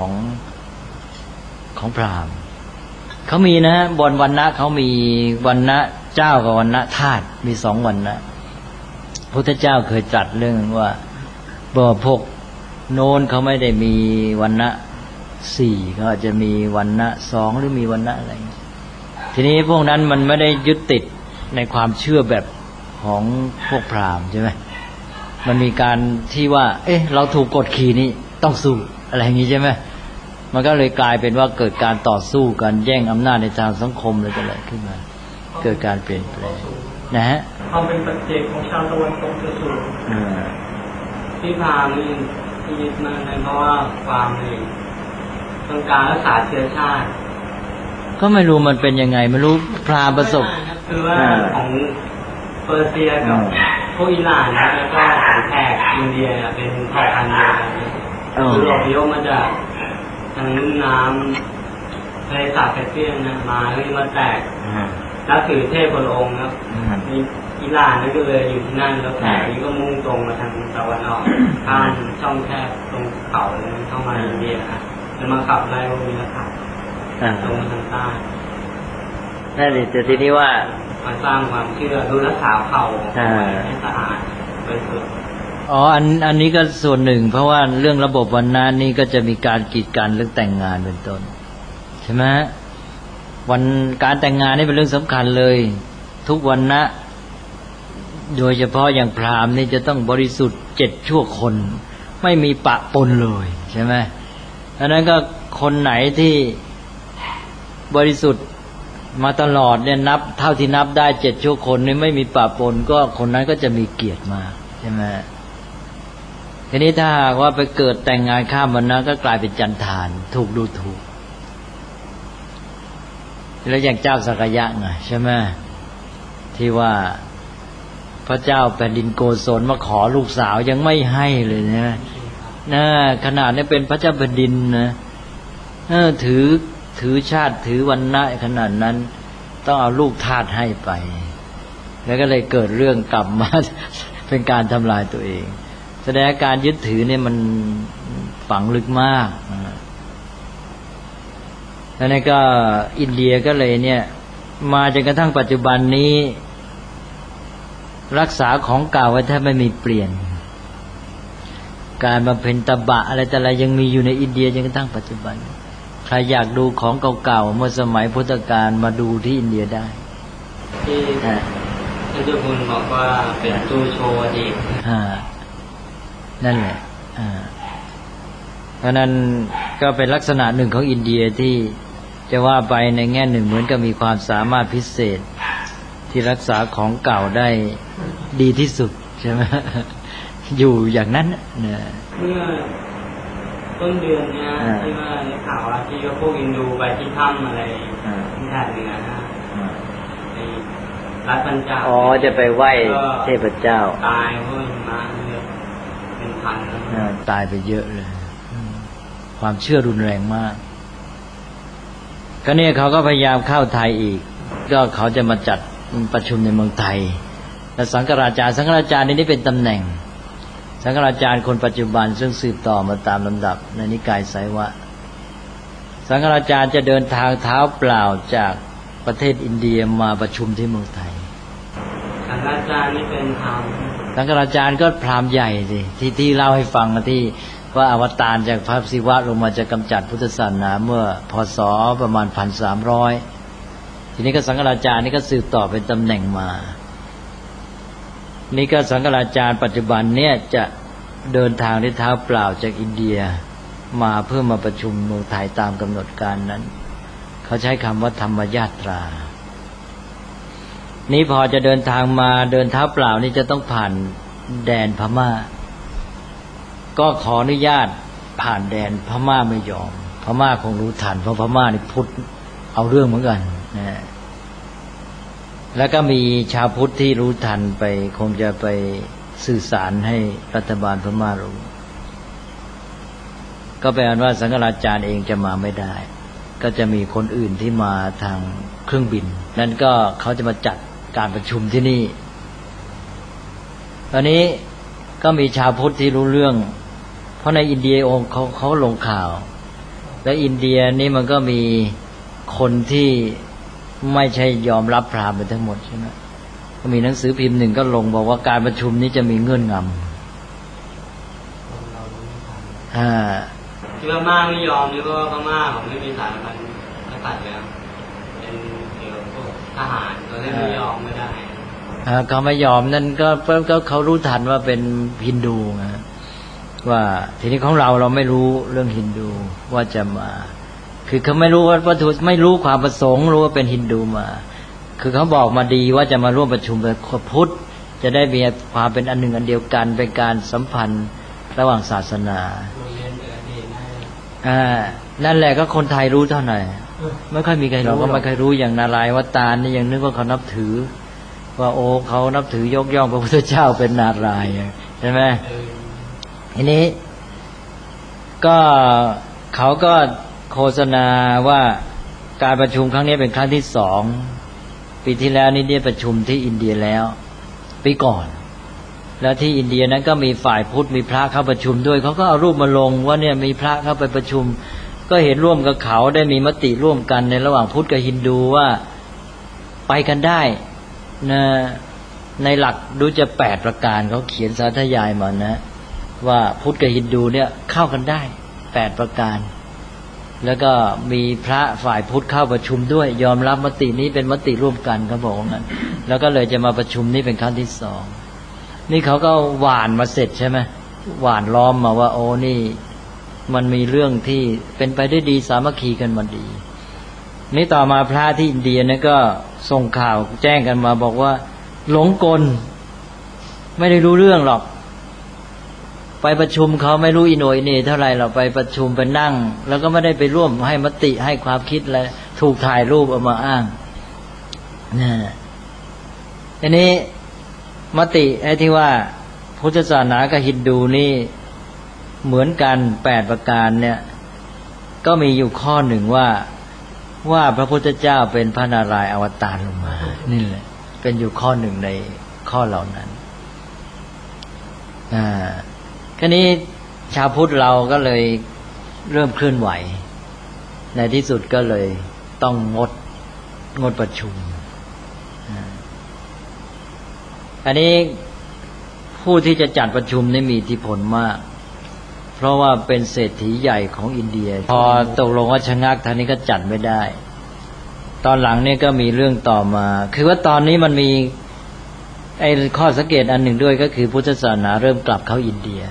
ของพราหมณ์เขามีนะบนวรรณะเขามีวรรณะเจ้ากับวรรณะทาสมีสองวรรณะพระพุทธเจ้าเคยตรัสเรื่องว่าพวกโน้นเขาไม่ได้มีวรรณะสี่เขาอาจจะมีวรรณะสองหรือมีวรรณะอะไรทีนี้พวกนั้นมันไม่ได้ยึดติดในความเชื่อแบบของพวกพราหมณ์ใช่ไหมมันมีการที่ว่าเราถูกกดขี่นี่ต้องสู้อะไรอย่างนี้ใช่ไหมมันก็เลยกลายเป็นว่าเกิดการต่อสู้กันแย่งอำนาจในทางสังคมเลยกันเลยขึ้นมาเกิดการเปลี่ยนแปลงนะฮะความเป็นปัจเจกของชาวตะวันตกจะสูงที่พราหมณ์นี่ที่ยึดมาในเพราะว่าความนี่ต้องการรักษาเชื้อชาติก็ไม่รู้มันเป็นยังไงไม่รู้พราหมณ์ประสบคือว่าของเปอร์เซียกับพวกอิหร่านแล้วก็ของแขกอินเดียเป็นเผ่าพันธุ์เดียวกันยุโรปมาจากทางลุ่มน้ำทะเลสาบแคสเปียนนะมาแล้วมาแตกแล้วถือเทพพระองค์ครับอิหร่านนั่นก็เลยอยู่ที่นั่นแล้วแขกนี้ก็มุ่งตรงมาทางตะวันออกข้ามช่องแคบตรงเขาเลยเข้ามาอินเดียครับแล้วมาขับไล่พวกนี้นะครับตรงมาทางใต้นั่นแต่ทีนี้ว่ามาสร้างความเชื่อดูรักษาเผ่าให้สะอาดเป็นสุดอันนี้ก็ส่วนหนึ่งเพราะว่าเรื่องระบบวรรณะนี่ก็จะมีการกีดกันเรื่องแต่งงานเป็นต้นใช่ไหมวันการแต่งงานนี่เป็นเรื่องสำคัญเลยทุกวรรณะโดยเฉพาะอย่างพราหมณ์นี่จะต้องบริสุทธิ์7ชั่วคนไม่มีปะปนเลยใช่ไหมอันนั้นก็คนไหนที่บริสุทธิ์มาตลอดเนี่ยนับเท่าที่นับได้7ชั่วคนนี่ไม่มีปะปนก็คนนั้นก็จะมีเกียรติมากใช่ไหมทีนี้ถ้าหากว่าไปเกิดแต่งงานข้ามวรรณะก็กลายเป็นจันทานถูกดูถูกแล้วอย่างเจ้าสักยะไงใช่ไหมที่ว่าพระเจ้าแผ่นดินโกศลมาขอลูกสาวยังไม่ให้เลยนะขนาดนี้เป็นพระเจ้าแผ่นดินนะถือชาติถือวรรณะขนาดนั้นต้องเอาลูกทาสให้ไปแล้วก็เลยเกิดเรื่องกลับมาเป็นการทำลายตัวเองแสดงการยึดถือเนี่ยมันฝังลึกมากแล้วนี่ก็อินเดียก็เลยเนี่ยมาจนกระทั่งปัจจุบันนี้รักษาของเก่าไว้แทบไม่มีเปลี่ยนการบำเพ็ญตบะอะไรแต่อะไรยังมีอยู่ในอินเดียจนกระทั่งปัจจุบันใครอยากดูของเก่าๆเมื่อสมัยพุทธกาลมาดูที่อินเดียได้ที่ท่านเจ้าคุณบอกว่าเป็นตู้โชว์อดีตนั่นแหละเพราะนั้นก็เป็นลักษณะหนึ่งของอินเดียที่จะว่าไปในแง่หนึ่งเหมือนกับมีความสามารถพิเศษที่รักษาของเก่าได้ดีที่สุดใช่ไหมอยู่อย่างนั้นเนี่ยเมื่อต้นเดือนนี้ที่ว่าในข่าวว่าที่พวกอินดูไปที่ถ้ำอะไรที่แถบเหนือนะรัฐปัญจาจะไปไหว้เทพเจ้าตายเพราะมาเป็นพันแล้วตายไปเยอะเลยความเชื่อรุนแรงมากก็เนี่ยเขาก็พยายามเข้าไทยอีกก็เขาจะมาจัดประชุมในเมืองไทยและสังฆราชานี่เป็นตำแหน่งสังฆราชาคนปัจจุบันซึ่งสืบต่อมาตามลำดับในนิกายไสยวะสังฆราชาจะเดินทางเท้าเปล่าจากประเทศอินเดียมาประชุมที่เมืองไทยสังฆราชานี่เป็นพราหมณ์สังฆราชาก็พราหมณ์ใหญ่สิที่เล่าให้ฟังที่ว่าอวตารจากพระศิวะลงมาจะกำจัดพุทธศาสนาเมื่อพ.ศ.ประมาณ 1,300 ทีนี้ก็สังฆราชานี่ก็สืบต่อเป็นตำแหน่งมานี่ก็สังฆราชาปัจจุบันเนี่ยจะเดินทางด้วยเท้าเปล่าจากอินเดียมาเพื่อมาประชุมเมืองไทยตามกำหนดการนั้นเขาใช้คำว่าธรรมญาตรานี้พอจะเดินทางมาเดินเท้าเปล่านี่จะต้องผ่านแดนพม่าก็ขออนุญาตผ่านแดนพม่าไม่ยอมพม่าคงรู้ทันเพราะพม่านี่พุทธเอาเรื่องเหมือนกันนะแล้วก็มีชาวพุทธที่รู้ทันไปคงจะไปสื่อสารให้รัฐบาลพม่ารู้ก็แปลว่าสังฆราชาเองจะมาไม่ได้ก็จะมีคนอื่นที่มาทางเครื่องบินนั่นก็เขาจะมาจัดการประชุมที่นี่ตอนนี้ก็มีชาวพุทธที่รู้เรื่องเพราะในอินเดียองค์เขาลงข่าวและอินเดียนี่มันก็มีคนที่ไม่ใช่ยอมรับพราหมณ์ไปทั้งหมดใช่ไหมก็มีหนังสือพิมพ์หนึ่งก็ลงบอกว่าการประชุมนี้จะมีเงื่อนงำที่พม่าไม่ยอมนี่ก็พม่าเขาไม่มีสารพันกษัตริย์แล้วเป็นเกี่ยวกับพวกทหารเขาไม่ยอมไม่ได้เขาไม่ยอมนั่นก็เขารู้ทันว่าเป็นฮินดูนะว่าทีนี้ของเราไม่รู้เรื่องฮินดูว่าจะมาคือเขาไม่รู้ว่าวัตถุไม่รู้ความประสงค์รู้ว่าเป็นฮินดูมาคือเขาบอกมาดีว่าจะมาร่วมประชุมแบบพุทธจะได้มีความเป็นอันหนึ่งอันเดียวกันเป็นการสัมพันธ์ระหว่างศาสนานั่นแหละก็คนไทยรู้เท่าไหร่ไม่ค่อยมีใครรู้ก็ไม่ค่อยรู้อย่างนารายณ์วัตตานนี่ยังนึกว่าเขานับถือว่าโอ้เขานับถือยกย่องพระพุทธเจ้าเป็นนารายณ์ใช่ไหมทีนี้ก็เขาก็โฆษณาว่าการประชุมครั้งนี้เป็นครั้งที่2ปีที่แล้วนี่ได้ประชุมที่อินเดียแล้วปีก่อนแล้วที่อินเดียนั้นก็มีฝ่ายพุทธมีพระเข้าประชุมด้วยเขาก็เอารูปมาลงว่าเนี่ยมีพระเข้าไปประชุมก็เห็นร่วมกับเขาได้มีมติร่วมกันในระหว่างพุทธกับฮินดูว่าไปกันได้นะในหลักดูจะ8ประการเขาเขียนสาธยายมานะว่าพุทธกับฮินดูเนี่ยเข้ากันได้8ประการแล้วก็มีพระฝ่ายพุทธเข้าประชุมด้วยยอมรับมตินี้เป็นมติร่วมกันเขาบอกงั้นแล้วก็เลยจะมาประชุมนี้เป็นครั้งที่2นี่เขาก็หว่านมาเสร็จใช่ไหมหว่านล้อมมาว่าโอ้นี่มันมีเรื่องที่เป็นไปได้ดีสามัคคีกันมาดีนี่ต่อมาพระที่อินเดียเนี่ยก็ส่งข่าวแจ้งกันมาบอกว่าหลงกลไม่ได้รู้เรื่องหรอกไปประชุมเขาไม่รู้อิโหนอิเหน่เท่าไหร่เราไปประชุมไปนั่งแล้วก็ไม่ได้ไปร่วมให้มติให้ความคิดอะไรถูกถ่ายรูปเอามาอ้างทีนี้มติไอ้ที่ว่าพุทธศาสนากับฮินดูนี่เหมือนกัน8ประการเนี่ยก็มีอยู่ข้อหนึ่งว่าพระพุทธเจ้าเป็นพระนารายณ์อวตารลงมานี่แหละเป็นอยู่ข้อหนึ่งในข้อเหล่านั้นคราวนี้ชาวพุทธเราก็เลยเริ่มเคลื่อนไหวในที่สุดก็เลยต้องงดประชุมอันนี้ผู้ที่จะจัดประชุมนี่มีอิทธิพลมากเพราะว่าเป็นเศรษฐีใหญ่ของอินเดียพอตกลงว่าชะงักทางนี้ก็จัดไม่ได้ตอนหลังนี่ก็มีเรื่องต่อมาคือว่าตอนนี้มันมีไอ้ข้อสังเกตอันหนึ่งด้วยก็คือพุทธศาสนาเริ่มกลับเข้าอินเดีย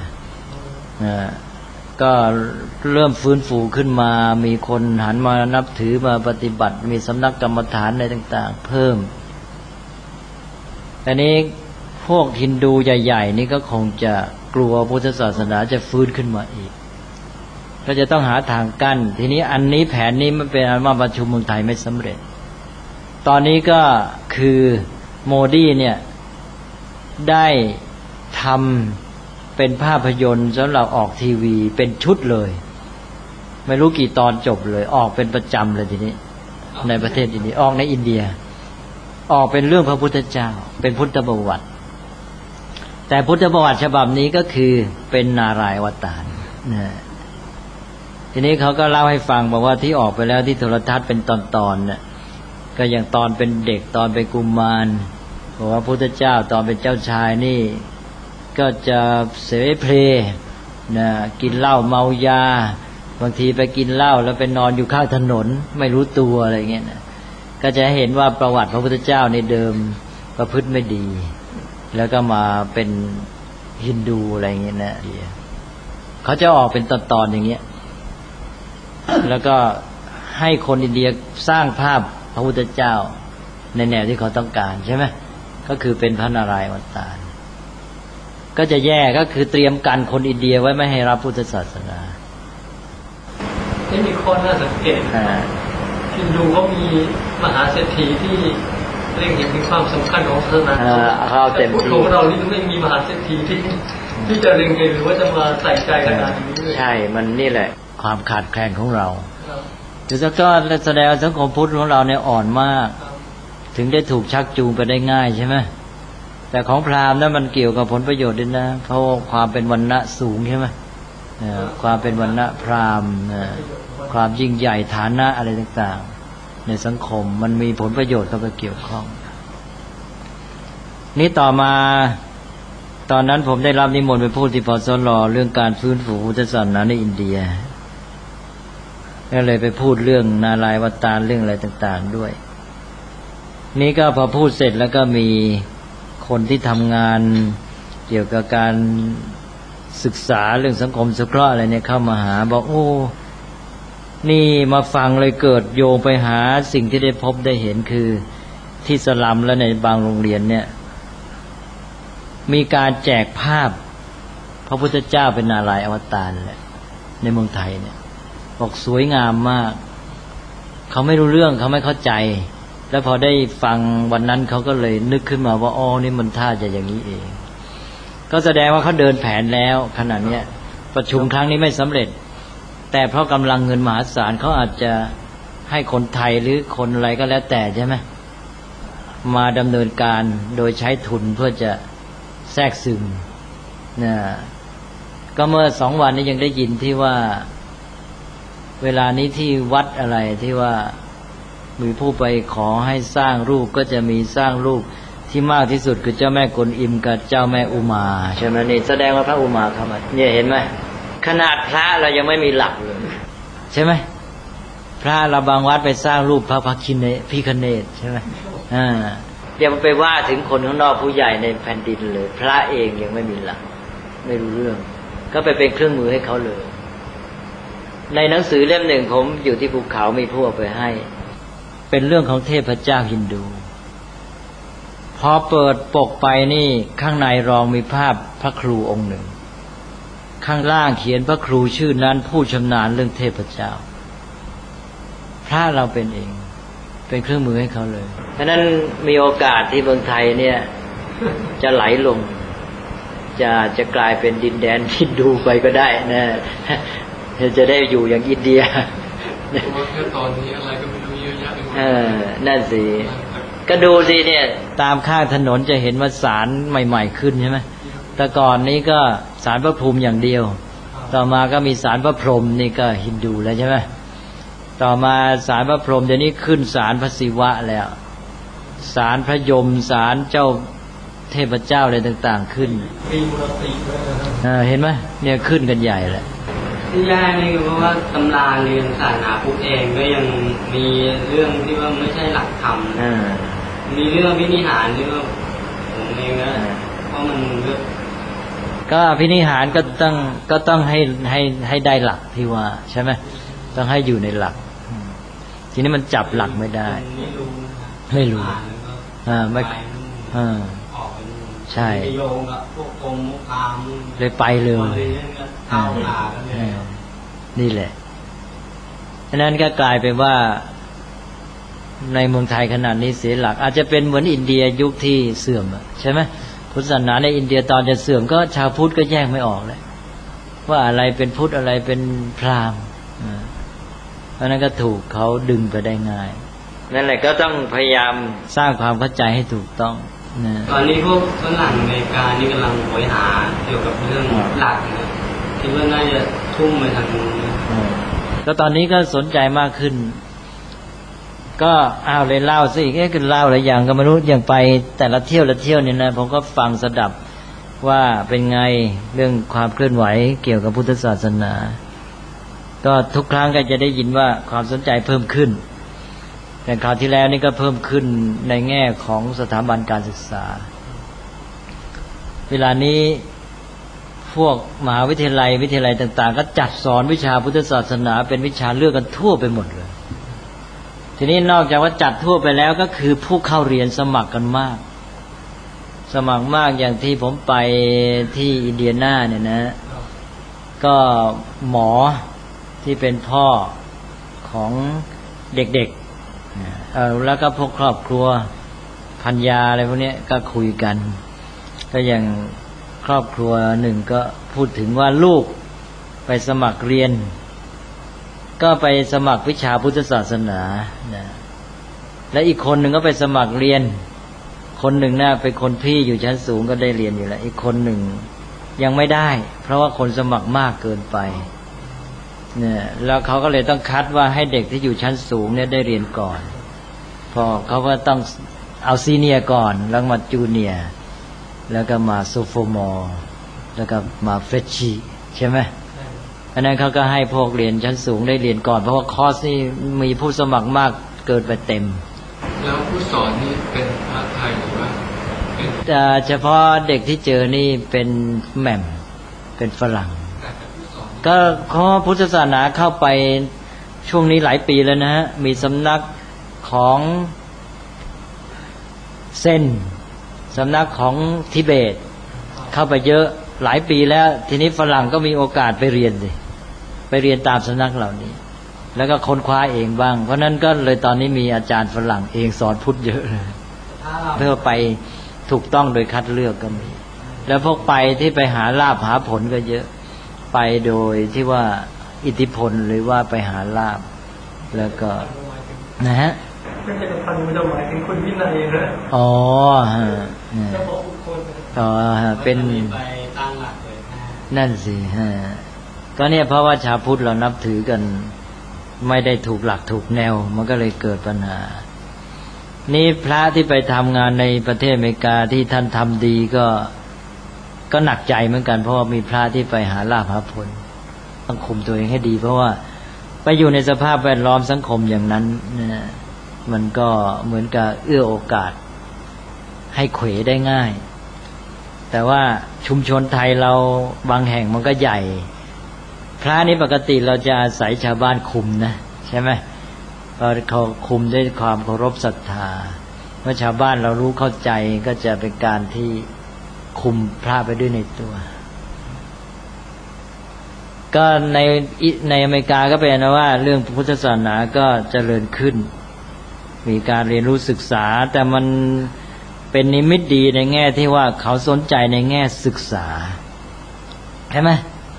ก็เริ่มฟื้นฟูขึ้นมามีคนหันมานับถือมาปฏิบัติมีสำนักกรรมฐานอะไรต่างๆเพิ่มอันนี้พวกฮินดูใหญ่ๆนี่ก็คงจะกลัวพุทธศาสนาจะฟื้นขึ้นมาอีกก็จะต้องหาทางกั้นทีนี้อันนี้แผนนี้มันเป็นอันว่าประชุมเมืองไทยไม่สำเร็จตอนนี้ก็คือโมดีเนี่ยได้ทำเป็นภาพยนตร์สำหรับออกทีวีเป็นชุดเลยไม่รู้กี่ตอนจบเลยออกเป็นประจำเลยทีนี้ในประเทศอินเดียออกในอินเดียออกเป็นเรื่องพระพุทธเจ้าเป็นพุทธประวัติแต่พุทธประวัติฉบับนี้ก็คือเป็นนารายณ์อวตารทีนี้เขาก็เล่าให้ฟังบอกว่าที่ออกไปแล้วที่โทรทัศน์เป็นตอนๆเนี่ยก็อย่างตอนเป็นเด็กตอนเป็นกุมารบอกว่าพุทธเจ้าตอนเป็นเจ้าชายนี่ก็จะเสเพลนะกินเหล้าเมายาบางทีไปกินเหล้าแล้วไปนอนอยู่ข้างถนนไม่รู้ตัวอะไรเงี้ยนะก็จะเห็นว่าประวัติพระพุทธเจ้าในเดิมประพฤติไม่ดีแล้วก็มาเป็นฮินดูอะไรเงี้ยนะเขาจะออกเป็นตอนๆอย่างเงี้ยแล้วก็ให้คนอินเดียสร้างภาพพระพุทธเจ้าในแนวที่เขาต้องการใช่ไหมก็คือเป็นพระนารายณ์อวตารก็จะแย่ก็คือเตรียมกันคนอินเดียไว้ไม่ให้รับพุทธศาสนานี่มีข้อน่าสังเกตฮินดูเขามีมหาเศรษฐีที่เร่งเห็นถึงความสำคัญของศาสนาแต่พูดของเรานี่ไม่มีมหาเศรษฐีที่จะเร่งเห็นหรือว่าจะมาใส่ใจขนาดนี้ใช่มันนี่แหละความขาดแคลนของเราจุดก็แสดงสังคมพุทธของเราเนี่ยอ่อนมากถึงได้ถูกชักจูงไปได้ง่ายใช่ไหมแต่ของพราหมณ์นั้นมันเกี่ยวกับผลประโยชน์ด้วยนะเพราะความเป็นวรรณะสูงใช่ไหมความเป็นวรรณะพราหมณ์ความยิ่งใหญ่ฐานะอะไรต่างๆในสังคมมันมีผลประโยชน์เข้าไปเกี่ยวข้องนี้ต่อมาตอนนั้นผมได้รับนิมนต์ไปพูดที่พสล.เรื่องการฟื้นฟูพุทธศาสนาในอินเดียก็เลยไปพูดเรื่องนารายณ์อวตารเรื่องอะไรต่างๆด้วยนี่ก็พอพูดเสร็จแล้วก็มีคนที่ทำงานเกี่ยวกับการศึกษาเรื่องสังคมสงเคราะห์อะไรเนี่ยเข้ามาหาบอกโอ้นี่มาฟังเลยเกิดโยงไปหาสิ่งที่ได้พบได้เห็นคือที่สลัมและในบางโรงเรียนเนี่ยมีการแจกภาพพระพุทธเจ้าเป็นนารายณ์อวตารแหละในเมืองไทยเนี่ยบอกสวยงามมากเขาไม่รู้เรื่องเขาไม่เข้าใจแล้วพอได้ฟังวันนั้นเขาก็เลยนึกขึ้นมาว่าอ๋อนี่มันท่าจะอย่างนี้เองก็แสดงว่าเขาเดินแผนแล้วขนาดนี้ประชุมครั้งนี้ไม่สำเร็จแต่เพราะกำลังเงินมหาศาลเขาอาจจะให้คนไทยหรือคนอะไรก็แล้วแต่ใช่ไหมมาดำเนินการโดยใช้ทุนเพื่อจะแทรกซึมนะก็เมื่อ2 วันนี้ยังได้ยินที่ว่าเวลานี้ที่วัดอะไรที่ว่ามีผู้ไปขอให้สร้างรูปก็จะมีสร้างรูปที่มากที่สุดคือเจ้าแม่กวนอิมกับเจ้าแม่อุมาใช่ไหมนี่แสดงว่าพระอุมาเข้ามาเนี่ยเห็นไหมขนาดพระเรายังไม่มีหลักเลยใช่ไหมพระเราบางวัดไปสร้างรูปพระพิฆเนศใช่ไหมอย่าไปว่าถึงคนข้างนอกผู้ใหญ่ในแผ่นดินเลยพระเองยังไม่มีหลักไม่รู้เรื่องก็ไปเป็นเครื่องมือให้เขาเลยในหนังสือเล่มหนึ่งผมอยู่ที่ภูเขามีผู้เอาไปให้เป็นเรื่องของเทพเจ้าฮินดูพอเปิดปกไปนี่ข้างในรองมีภาพพระครูองค์หนึ่งข้างล่างเขียนพระครูชื่อนั้นผู้ชำนาญเรื่องเทพเจ้าพระเราเป็นเองเป็นเครื่องมือให้เขาเลยเพราะนั้นมีโอกาสที่เมืองไทยเนี่ยจะไหลลงจะกลายเป็นดินแดนฮินดูไปก็ได้นะจะได้อยู่อย่างอินเดียว่าแค่ตอนนี้อะไรก็ไม่รู้เยอะแยะไปหมดนั่นสิก็ดูสิเนี่ยตามข้างถนนจะเห็นว่าศาลใหม่ๆขึ้นใช่ไหมแต่ก่อนนี้ก็ศาลพระภูมิอย่างเดียวต่อมาก็มีศาลพระพรหมนี่ก็ฮินดูแล้วใช่ไหมต่อมาศาลพระพรหมเดี๋ยวนี้ขึ้นศาลพระศิวะแล้วศาลพระยมศาลเจ้าเทพเจ้าอะไรต่างๆขึ้นเห็นไหมเนี่ยขึ้นกันใหญ่แหละที่ยากนี่คือเพราะว่าตำราเรียนศาสนาพุทธเองก็ยังมีเรื่องที่ว่าไม่ใช่หลักธรรมมีเรื่องพินิหารที่ว่าผมเองนะเพราะมันก็พินิหารก็ต้องให้ได้หลักที่ว่าใช่ไหมต้องให้อยู่ในหลักทีนี้มันจับหลักไม่ได้ไม่รู้ไม่ใช่โยงกับพวกองค์มุขามเลยไปเลยนี่แหละฉะนั้นก็กลายเป็นว่าในเมืองไทยขนาดนี้เสียหลักอาจจะเป็นเหมือนอินเดียยุคที่เสื่อมใช่ไหมพุทธศาสนาในอินเดียตอนจะเสื่อมก็ชาวพุทธก็แยกไม่ออกเลยว่าอะไรเป็นพุทธอะไรเป็นพราหมณ์เพราะนั้นก็ถูกเขาดึงไปได้ง่ายนั่นแหละก็ต้องพยายามสร้างความเข้าใจให้ถูกต้องตอนนี้พวกฝรั่งอเมริกานี่กำลังโหยหาเกี่ยวกับเรื่องหลักนะคิดว่าน่าจะทุ่มไปทางนู้นก็ตอนนี้ก็สนใจมากขึ้นก็เลยเล่าสิคือเล่าหลายอย่างก็ไม่รู้อย่างไปแต่ละเที่ยวเนี่ยนะผมก็ฟังสดับว่าเป็นไงเรื่องความเคลื่อนไหวเกี่ยวกับพุทธศาสนาก็ทุกครั้งก็จะได้ยินว่าความสนใจเพิ่มขึ้นแต่คราวที่แล้วนี่ก็เพิ่มขึ้นในแง่ของสถาบันการศึกษาเวลานี้พวกมหาวิทยาลัยต่างๆก็จัดสอนวิชาพุทธศาสนาเป็นวิชาเลือกกันทั่วไปหมดเลยทีนี้นอกจากว่าจัดทั่วไปแล้วก็คือผู้เข้าเรียนสมัครกันมากอย่างที่ผมไปที่อินเดียนาเนี่ยนะก็หมอที่เป็นพ่อของเด็กๆแล้วก็พวกครอบครัวพันยาอะไรพวกนี้ก็คุยกันก็อย่างครอบครัวหนึ่งก็พูดถึงว่าลูกไปสมัครเรียนก็ไปสมัครวิชาพุทธศาสนานะและอีกคนหนึ่งก็ไปสมัครเรียนคนหนึ่งน่ะเป็นคนพี่อยู่ชั้นสูงก็ได้เรียนอยู่แล้วอีกคนหนึ่งยังไม่ได้เพราะว่าคนสมัครมากเกินไปเนี่ยแล้วเขาก็เลยต้องคัดว่าให้เด็กที่อยู่ชั้นสูงเนี่ยได้เรียนก่อนพอเขาก็ต้องเอาซีเนียร์ก่อนแล้วมาจูเนียร์แล้วก็มาโซโฟมอร์แล้วก็มาเฟรชชี่ใช่ไหมอันนั้นเขาก็ให้พวกเรียนชั้นสูงได้เรียนก่อนเพราะว่าคอร์สนี่มีผู้สมัครมากเกินไปเต็มแล้วผู้สอนนี่เป็นพระไทยหรือว่าเฉพาะเด็กที่เจอนี่เป็นแหม่มเป็นฝรั่งก็ข้อพุทธศาสนาเข้าไปช่วงนี้หลายปีแล้วนะฮะมีสำนักของเซนสำนักของทิเบตเข้าไปเยอะหลายปีแล้วทีนี้ฝรั่งก็มีโอกาสไปเรียนสิไปเรียนตามสำนักเหล่านี้แล้วก็ค้นคว้าเองบ้างเพราะนั้นก็เลยตอนนี้มีอาจารย์ฝรั่งเองสอนพุทธเยอะเลยเพื่อไปถูกต้องโดยคัดเลือกก็มีแล้วพวกไปที่ไปหาลาภหาผลก็เยอะไปโดยที่ว่าอิทธิพลหรือว่าไปหาลาภแล้วก็นะฮะไม่ใช่กับพันธุ์ไม่ต้องหมายถึงคนวินัยนะอ๋อฮะอ๋อเป็นนั่นสิฮะก็เนี่ยเพราะว่าชาวพุทธเรานับถือกันไม่ได้ถูกหลักถูกแนวมันก็เลยเกิดปัญหานี่พระที่ไปทำงานในประเทศอเมริกาที่ท่านทำดีก็หนักใจเหมือนกันเพราะว่ามีพระที่ไปหาลาภหาผลต้องคุมตัวเองให้ดีเพราะว่าไปอยู่ในสภาพแวดล้อมสังคมอย่างนั้นนะมันก็เหมือนกับเอื้อโอกาสให้เขวได้ง่ายแต่ว่าชุมชนไทยเราบางแห่งมันก็ใหญ่พระนี้ปกติเราจะอาศัยชาวบ้านคุมนะใช่ไหมเพราะเขาคุมด้วยความเคารพศรัทธาเมื่อชาวบ้านเรารู้เข้าใจก็จะเป็นการที่คุมพระไปด้วยในตัวก็ในอเมริกาก็เป็นนะว่าเรื่องพุทธศาสนาก็เจริญขึ้นมีการเรียนรู้ศึกษาแต่มันเป็นนิมิตดีในแง่ที่ว่าเขาสนใจในแง่ศึกษาใช่ไหม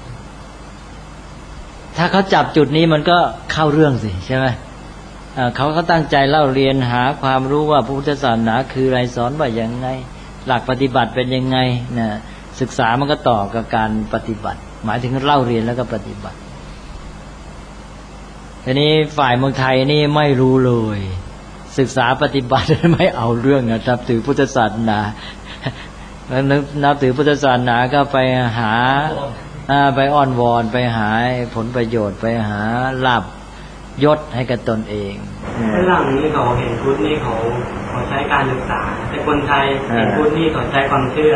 ถ้าเขาจับจุดนี้มันก็เข้าเรื่องสิใช่ไหมเขาก็ตั้งใจเล่าเรียนหาความรู้ว่าพุทธศาสนาคืออะไรสอนว่าอย่างไงหลักปฏิบัติเป็นยังไงนะศึกษามันก็ต่อกับการปฏิบัติหมายถึงเล่าเรียนแล้วก็ปฏิบัติทีนี้ฝ่ายเมืองไทยนี่ไม่รู้เลยศึกษาปฏิบัติไม่เอาเรื่องนะนับถือพุทธศาสนานับถือพุทธศาสนาก็ไปหาไปอ้อนวอนไปหาผลประโยชน์ไปหาลาภยศให้กับตนเองฝรั่งนี่เขาเห็นพุทธนี่เขาใช้การศึกษาแต่คนไทยเห็นพุทธนี่เขาใช้ความเชื่อ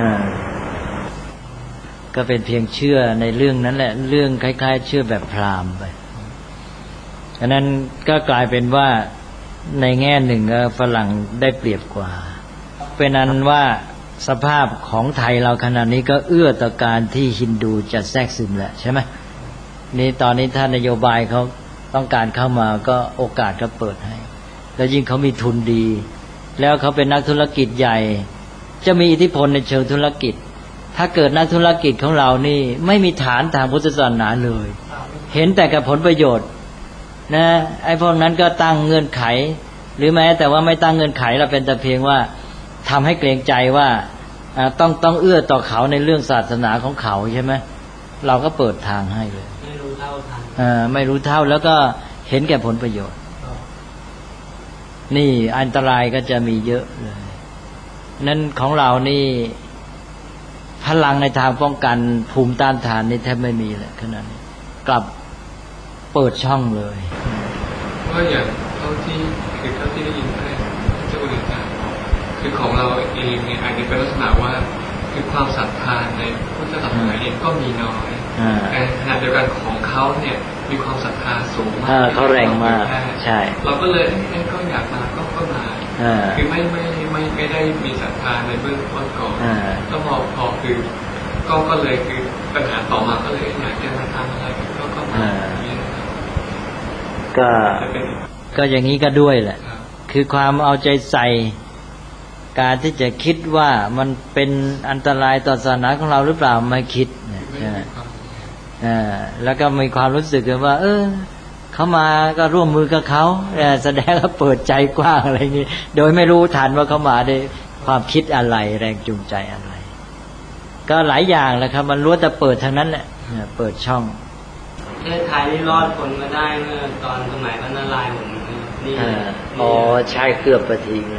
ก็เป็นเพียงเชื่อในเรื่องนั้นแหละเรื่องคล้ายๆเชื่อแบบพราหมณ์ไปฉะนั้นก็กลายเป็นว่าในแง่หนึ่งฝรั่งได้เปรียบกว่าเป็นอันว่าสภาพของไทยเราขณะนี้ก็เอื้อต่อการที่ฮินดูจะแทรกซึมแหละใช่ไหมนี่ตอนนี้ถ้านโยบายเขาต้องการเข้ามาก็โอกาสก็เปิดให้แล้วยิ่งเขามีทุนดีแล้วเขาเป็นนักธุรกิจใหญ่จะมีอิทธิพลในเชิงธุรกิจถ้าเกิดนักธุรกิจของเรานี่ไม่มีฐานทางพุทธศาสนาเลยเห็นแต่กับผลประโยชน์นะไอ้พวกนั้นก็ตั้งเงื่อนไขหรือแม้แต่ว่าไม่ตั้งเงื่อนไขเราเป็นแต่เพียงว่าทำให้เกรงใจว่าต้องเอื้อต่อเขาในเรื่องศาสนาของเขาใช่ไหมเราก็เปิดทางให้เลยไม่รู้เท่าทันไม่รู้เท่าแล้วก็เห็นแก่ผลประโยชน์นี่อันตรายก็จะมีเยอะเลยนั้นของเรานี่พลังในทางป้องกันภูมิต้านทานนี่แทบไม่มีเลยขนาดนี้กลับเปิดช่องเลยเพราะอย่างเท่าที่ได้ยินได้เจ้าคุณอาจารย์คือของเราเองเนี่ยอาจจะเป็นลักษณะว่าคือความศรัทธาในพุทธศาสนาเองก็มีน้อยแต่ขณะเดียวกันของเขาเนี่ยมีความศรัทธาสูงมากเขาแรงมากใช่เราก็เลยก็อยากมาก็มาคือไม่ได้มีศรัทธาในเบื้องต้นก่อนแล้วพอคือก็เลยคือปัญหาต่อมาก็เลยอยากจะมาทำอะไรก็มาก็อย่างนี้ก็ด้วยแหละคือความเอาใจใส่การที่จะคิดว่ามันเป็นอันตรายต่อศาสนาของเราหรือเปล่าไม่คิดแล้วก็มีความรู้สึกว่าเขามาก็ร่วมมือกับเขาแสดงว่าเปิดใจกว้างอะไรอย่างนี้โดยไม่รู้ทันว่าเขามาด้วยความคิดอะไรแรงจูงใจอะไรก็หลายอย่างแหละครับมันล้วนแต่เปิดทางนั้นแหละเปิดช่องประเทศไทยนี่รอดผลมาได้เมื่อตอนสมัยพระนารายณ์ผมนี่ใช่เกือบประทิง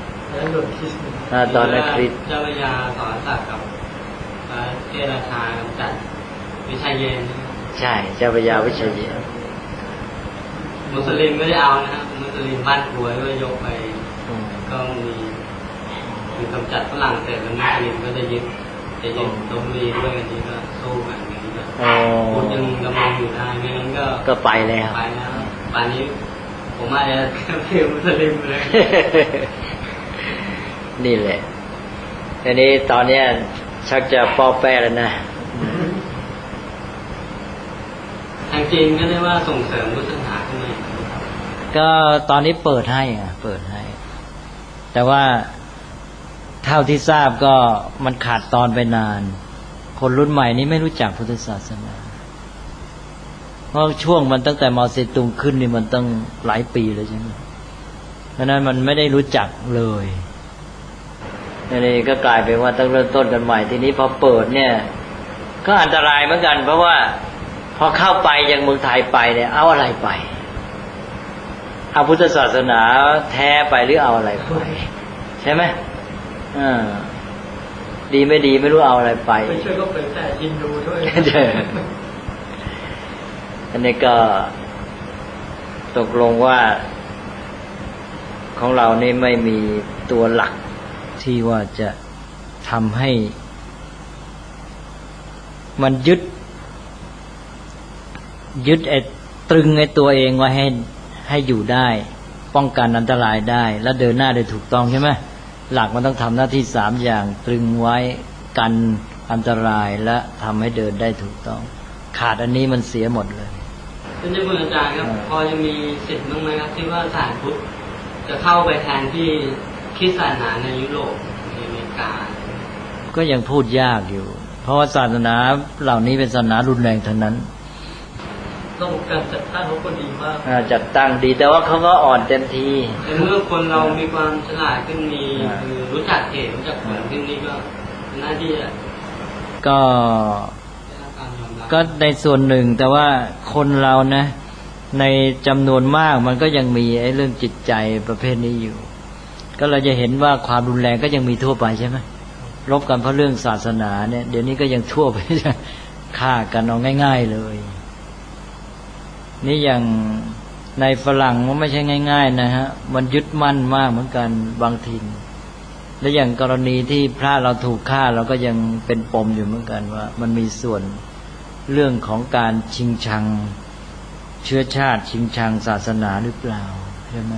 ตอนนั้นคริสเจ้าพระยาสอนศักดิ์กับพระเทพราชากำจัดวิชัยเยนใช่เจ้าพระยาวิชัยเยนมุสลิมไม่ได้เอานะครับมุสลิมบ้านกลัวก็ยกไปก็มีกำจัดฝรั่งเสร็จแล้วมุสลิมก็จะยึดตรงนี้ด้วยกันนี้ก็สู้กันอย่างนี้ก็พูดยังกำลังอยู่ได้ไม่งั้นก็ไปแล้วป่านนี้ผมอาจจะเที่ยวมุสลิมเลยนี่แหละทีนี้ตอนนี้ชักจะป้อแป้แล้วนะทางจีนก็ได้ว่าส่งเสริมพุทธศาสนาขึ้นมาก็ตอนนี้เปิดให้แต่ว่าเท่าที่ทราบก็มันขาดตอนไปนานคนรุ่นใหม่นี้ไม่รู้จักพุทธศาสนาเพราะช่วงมันตั้งแต่มอเซตุงขึ้นนี่มันตั้งหลายปีเลยใช่ไหมเพราะนั้นมันไม่ได้รู้จักเลยนี่ก็กลายเป็นว่าต้องเริ่มต้นกันใหม่ทีนี้พอเปิดเนี่ยก็อันตรายเหมือนกันเพราะว่าพอเข้าไปอย่างเมืองไทยไปเนี่ยเอาอะไรไปเอาพุทธศาสนาแท้ไปหรือเอาอะไรไปใช่ไหมดีไม่ดีไม่รู้เอาอะไรไปไม่ช่วยก็เป็นแต่ฮินดูด้วยอันนี้ก็ตกลงว่าของเรานี่ไม่มีตัวหลักที่ว่าจะทำให้มันยึดไอ้ตรึงไอ้ตัวเองไว้ให้อยู่ได้ป้องกันอันตรายได้และเดินหน้าได้ถูกต้องใช่ไหมหลักมันต้องทำหน้าที่3อย่างตรึงไว้กันอันตรายและทำให้เดินได้ถูกต้องขาดอันนี้มันเสียหมดเลยท่านเจ้าคุณอาจารย์ครับพอจะมีสิทธิ์บ้างไหมครับที่ว่าศาสนาพุทธจะเข้าไปแทนที่คริสต์ศาสนาในยุโรปในอเมริกาก็ยังพูดยากอยู่เพราะว่าศาสนาเหล่านี้เป็นศาสนารุนแรงทั้งนั้นระบบการจัดตั้งเขาก็ดีมากจัดตั้งดีแต่ว่าเขาก็อ่อนเต็มทีแต่เมื่อคนเรามีความฉลาดขึ้นมีคือรู้จักเหตุรู้จักผลขึ้นนี่ก็หน้าที่ก็ในส่วนหนึ่งแต่ว่าคนเรานะในจำนวนมากมันก็ยังมีไอ้เรื่องจิตใจประเภทนี้อยู่ก็เราจะเห็นว่าความรุนแรงก็ยังมีทั่วไปใช่ไหมรบกันเพราะเรื่องศาสนาเนี่ยเดี๋ยวนี้ก็ยังทั่วไปฆ่ากันเอาง่ายๆเลยนี่อย่างในฝรั่งมันไม่ใช่ง่ายๆนะฮะมันยึดมั่นมากเหมือนกันบางทีและอย่างกรณีที่พระเราถูกฆ่าเราก็ยังเป็นปมอยู่เหมือนกันว่ามันมีส่วนเรื่องของการชิงชังเชื้อชาติชิงชังศาสนาหรือเปล่าใช่ไหม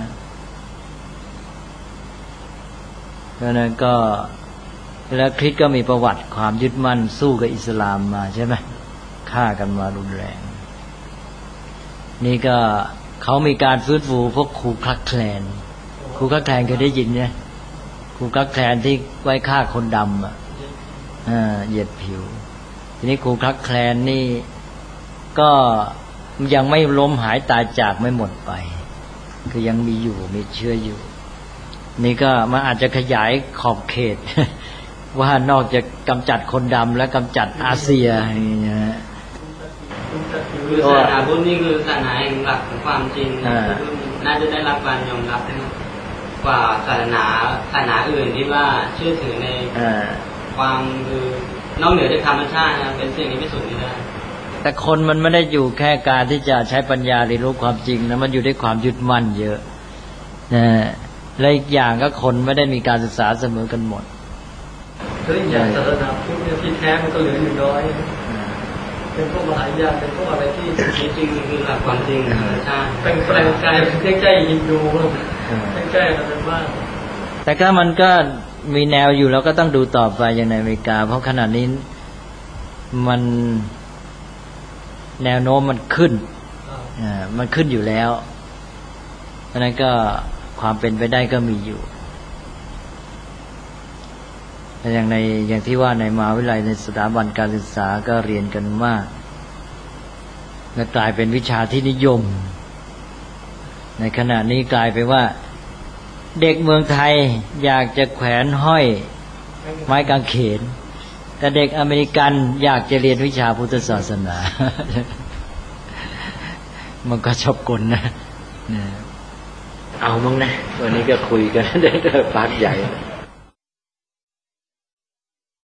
เพราะนั้นก็แล้วคริสต์ก็มีประวัติความยึดมั่นสู้กับอิสลามมาใช่ไหมฆ่ากันมารุนแรงนี่ก็เขามีการฟื้นฟูพวกคูคลักแคลนเคยได้ยินไหมคูคลักแคลนที่ไว้ฆ่าคนดำเหยียดผิวทีนี้คูคลักแคลนนี่ก็ยังไม่ล้มหายตายจากไม่หมดไปคือยังมีอยู่มีเชื้ออยู่นี่ก็มันอาจจะขยายขอบเขตว่านอกจากกำจัดคนดำและกำจัดอาเซียอย่างเงี้ยคือศาสนาพุทธนี่คือศาสนาแห่งหลักของความจริงน่าจะได้รับการยอมรับกว่าศาสนาอื่นที่ว่าเชื่อถือในความคือนอกเหนือจากธรรมชาตินะเป็นสิ่งที่พิสูจน์ไม่ได้แต่คนมันไม่ได้อยู่แค่การที่จะใช้ปัญญาเรียนรู้ความจริงนะมันอยู่ด้วยความยึดมั่นเยอะและอีกอย่างก็คนไม่ได้มีการศึกษาเสมอกันหมดแต่แล้วอย่างศาสนาพุทธเนี่ยที่แท้มันก็เหลืออยู่น้อยเป็นพวกมหายานเป็นพวกอะไรที่จริงคือหลักความจริงใช่เป็นแปลงกายใกล้ๆฮินดูใกล้ๆกันเป็นบ้างแต่ก็มันก็มีแนวอยู่แล้วก็ต้องดูต่อไปอย่างในอเมริกาเพราะขณะนี้มันแนวโน้มมันขึ้นมันขึ้นอยู่แล้วเพราะนั้นก็ความเป็นไปได้ก็มีอยู่แต่อย่างที่ว่าในมหาวิทยาลัยในสถาบันการศึกษาก็เรียนกันมากและกลายเป็นวิชาที่นิยมในขณะนี้กลายเป็นว่าเด็กเมืองไทยอยากจะแขวนห้อยไม้กางเขนแต่เด็กอเมริกันอยากจะเรียนวิชาพุทธศาสนามันก็ชอบกลนะเอามั้งนะวันนี้ก็คุยกันได้ปากใหญ่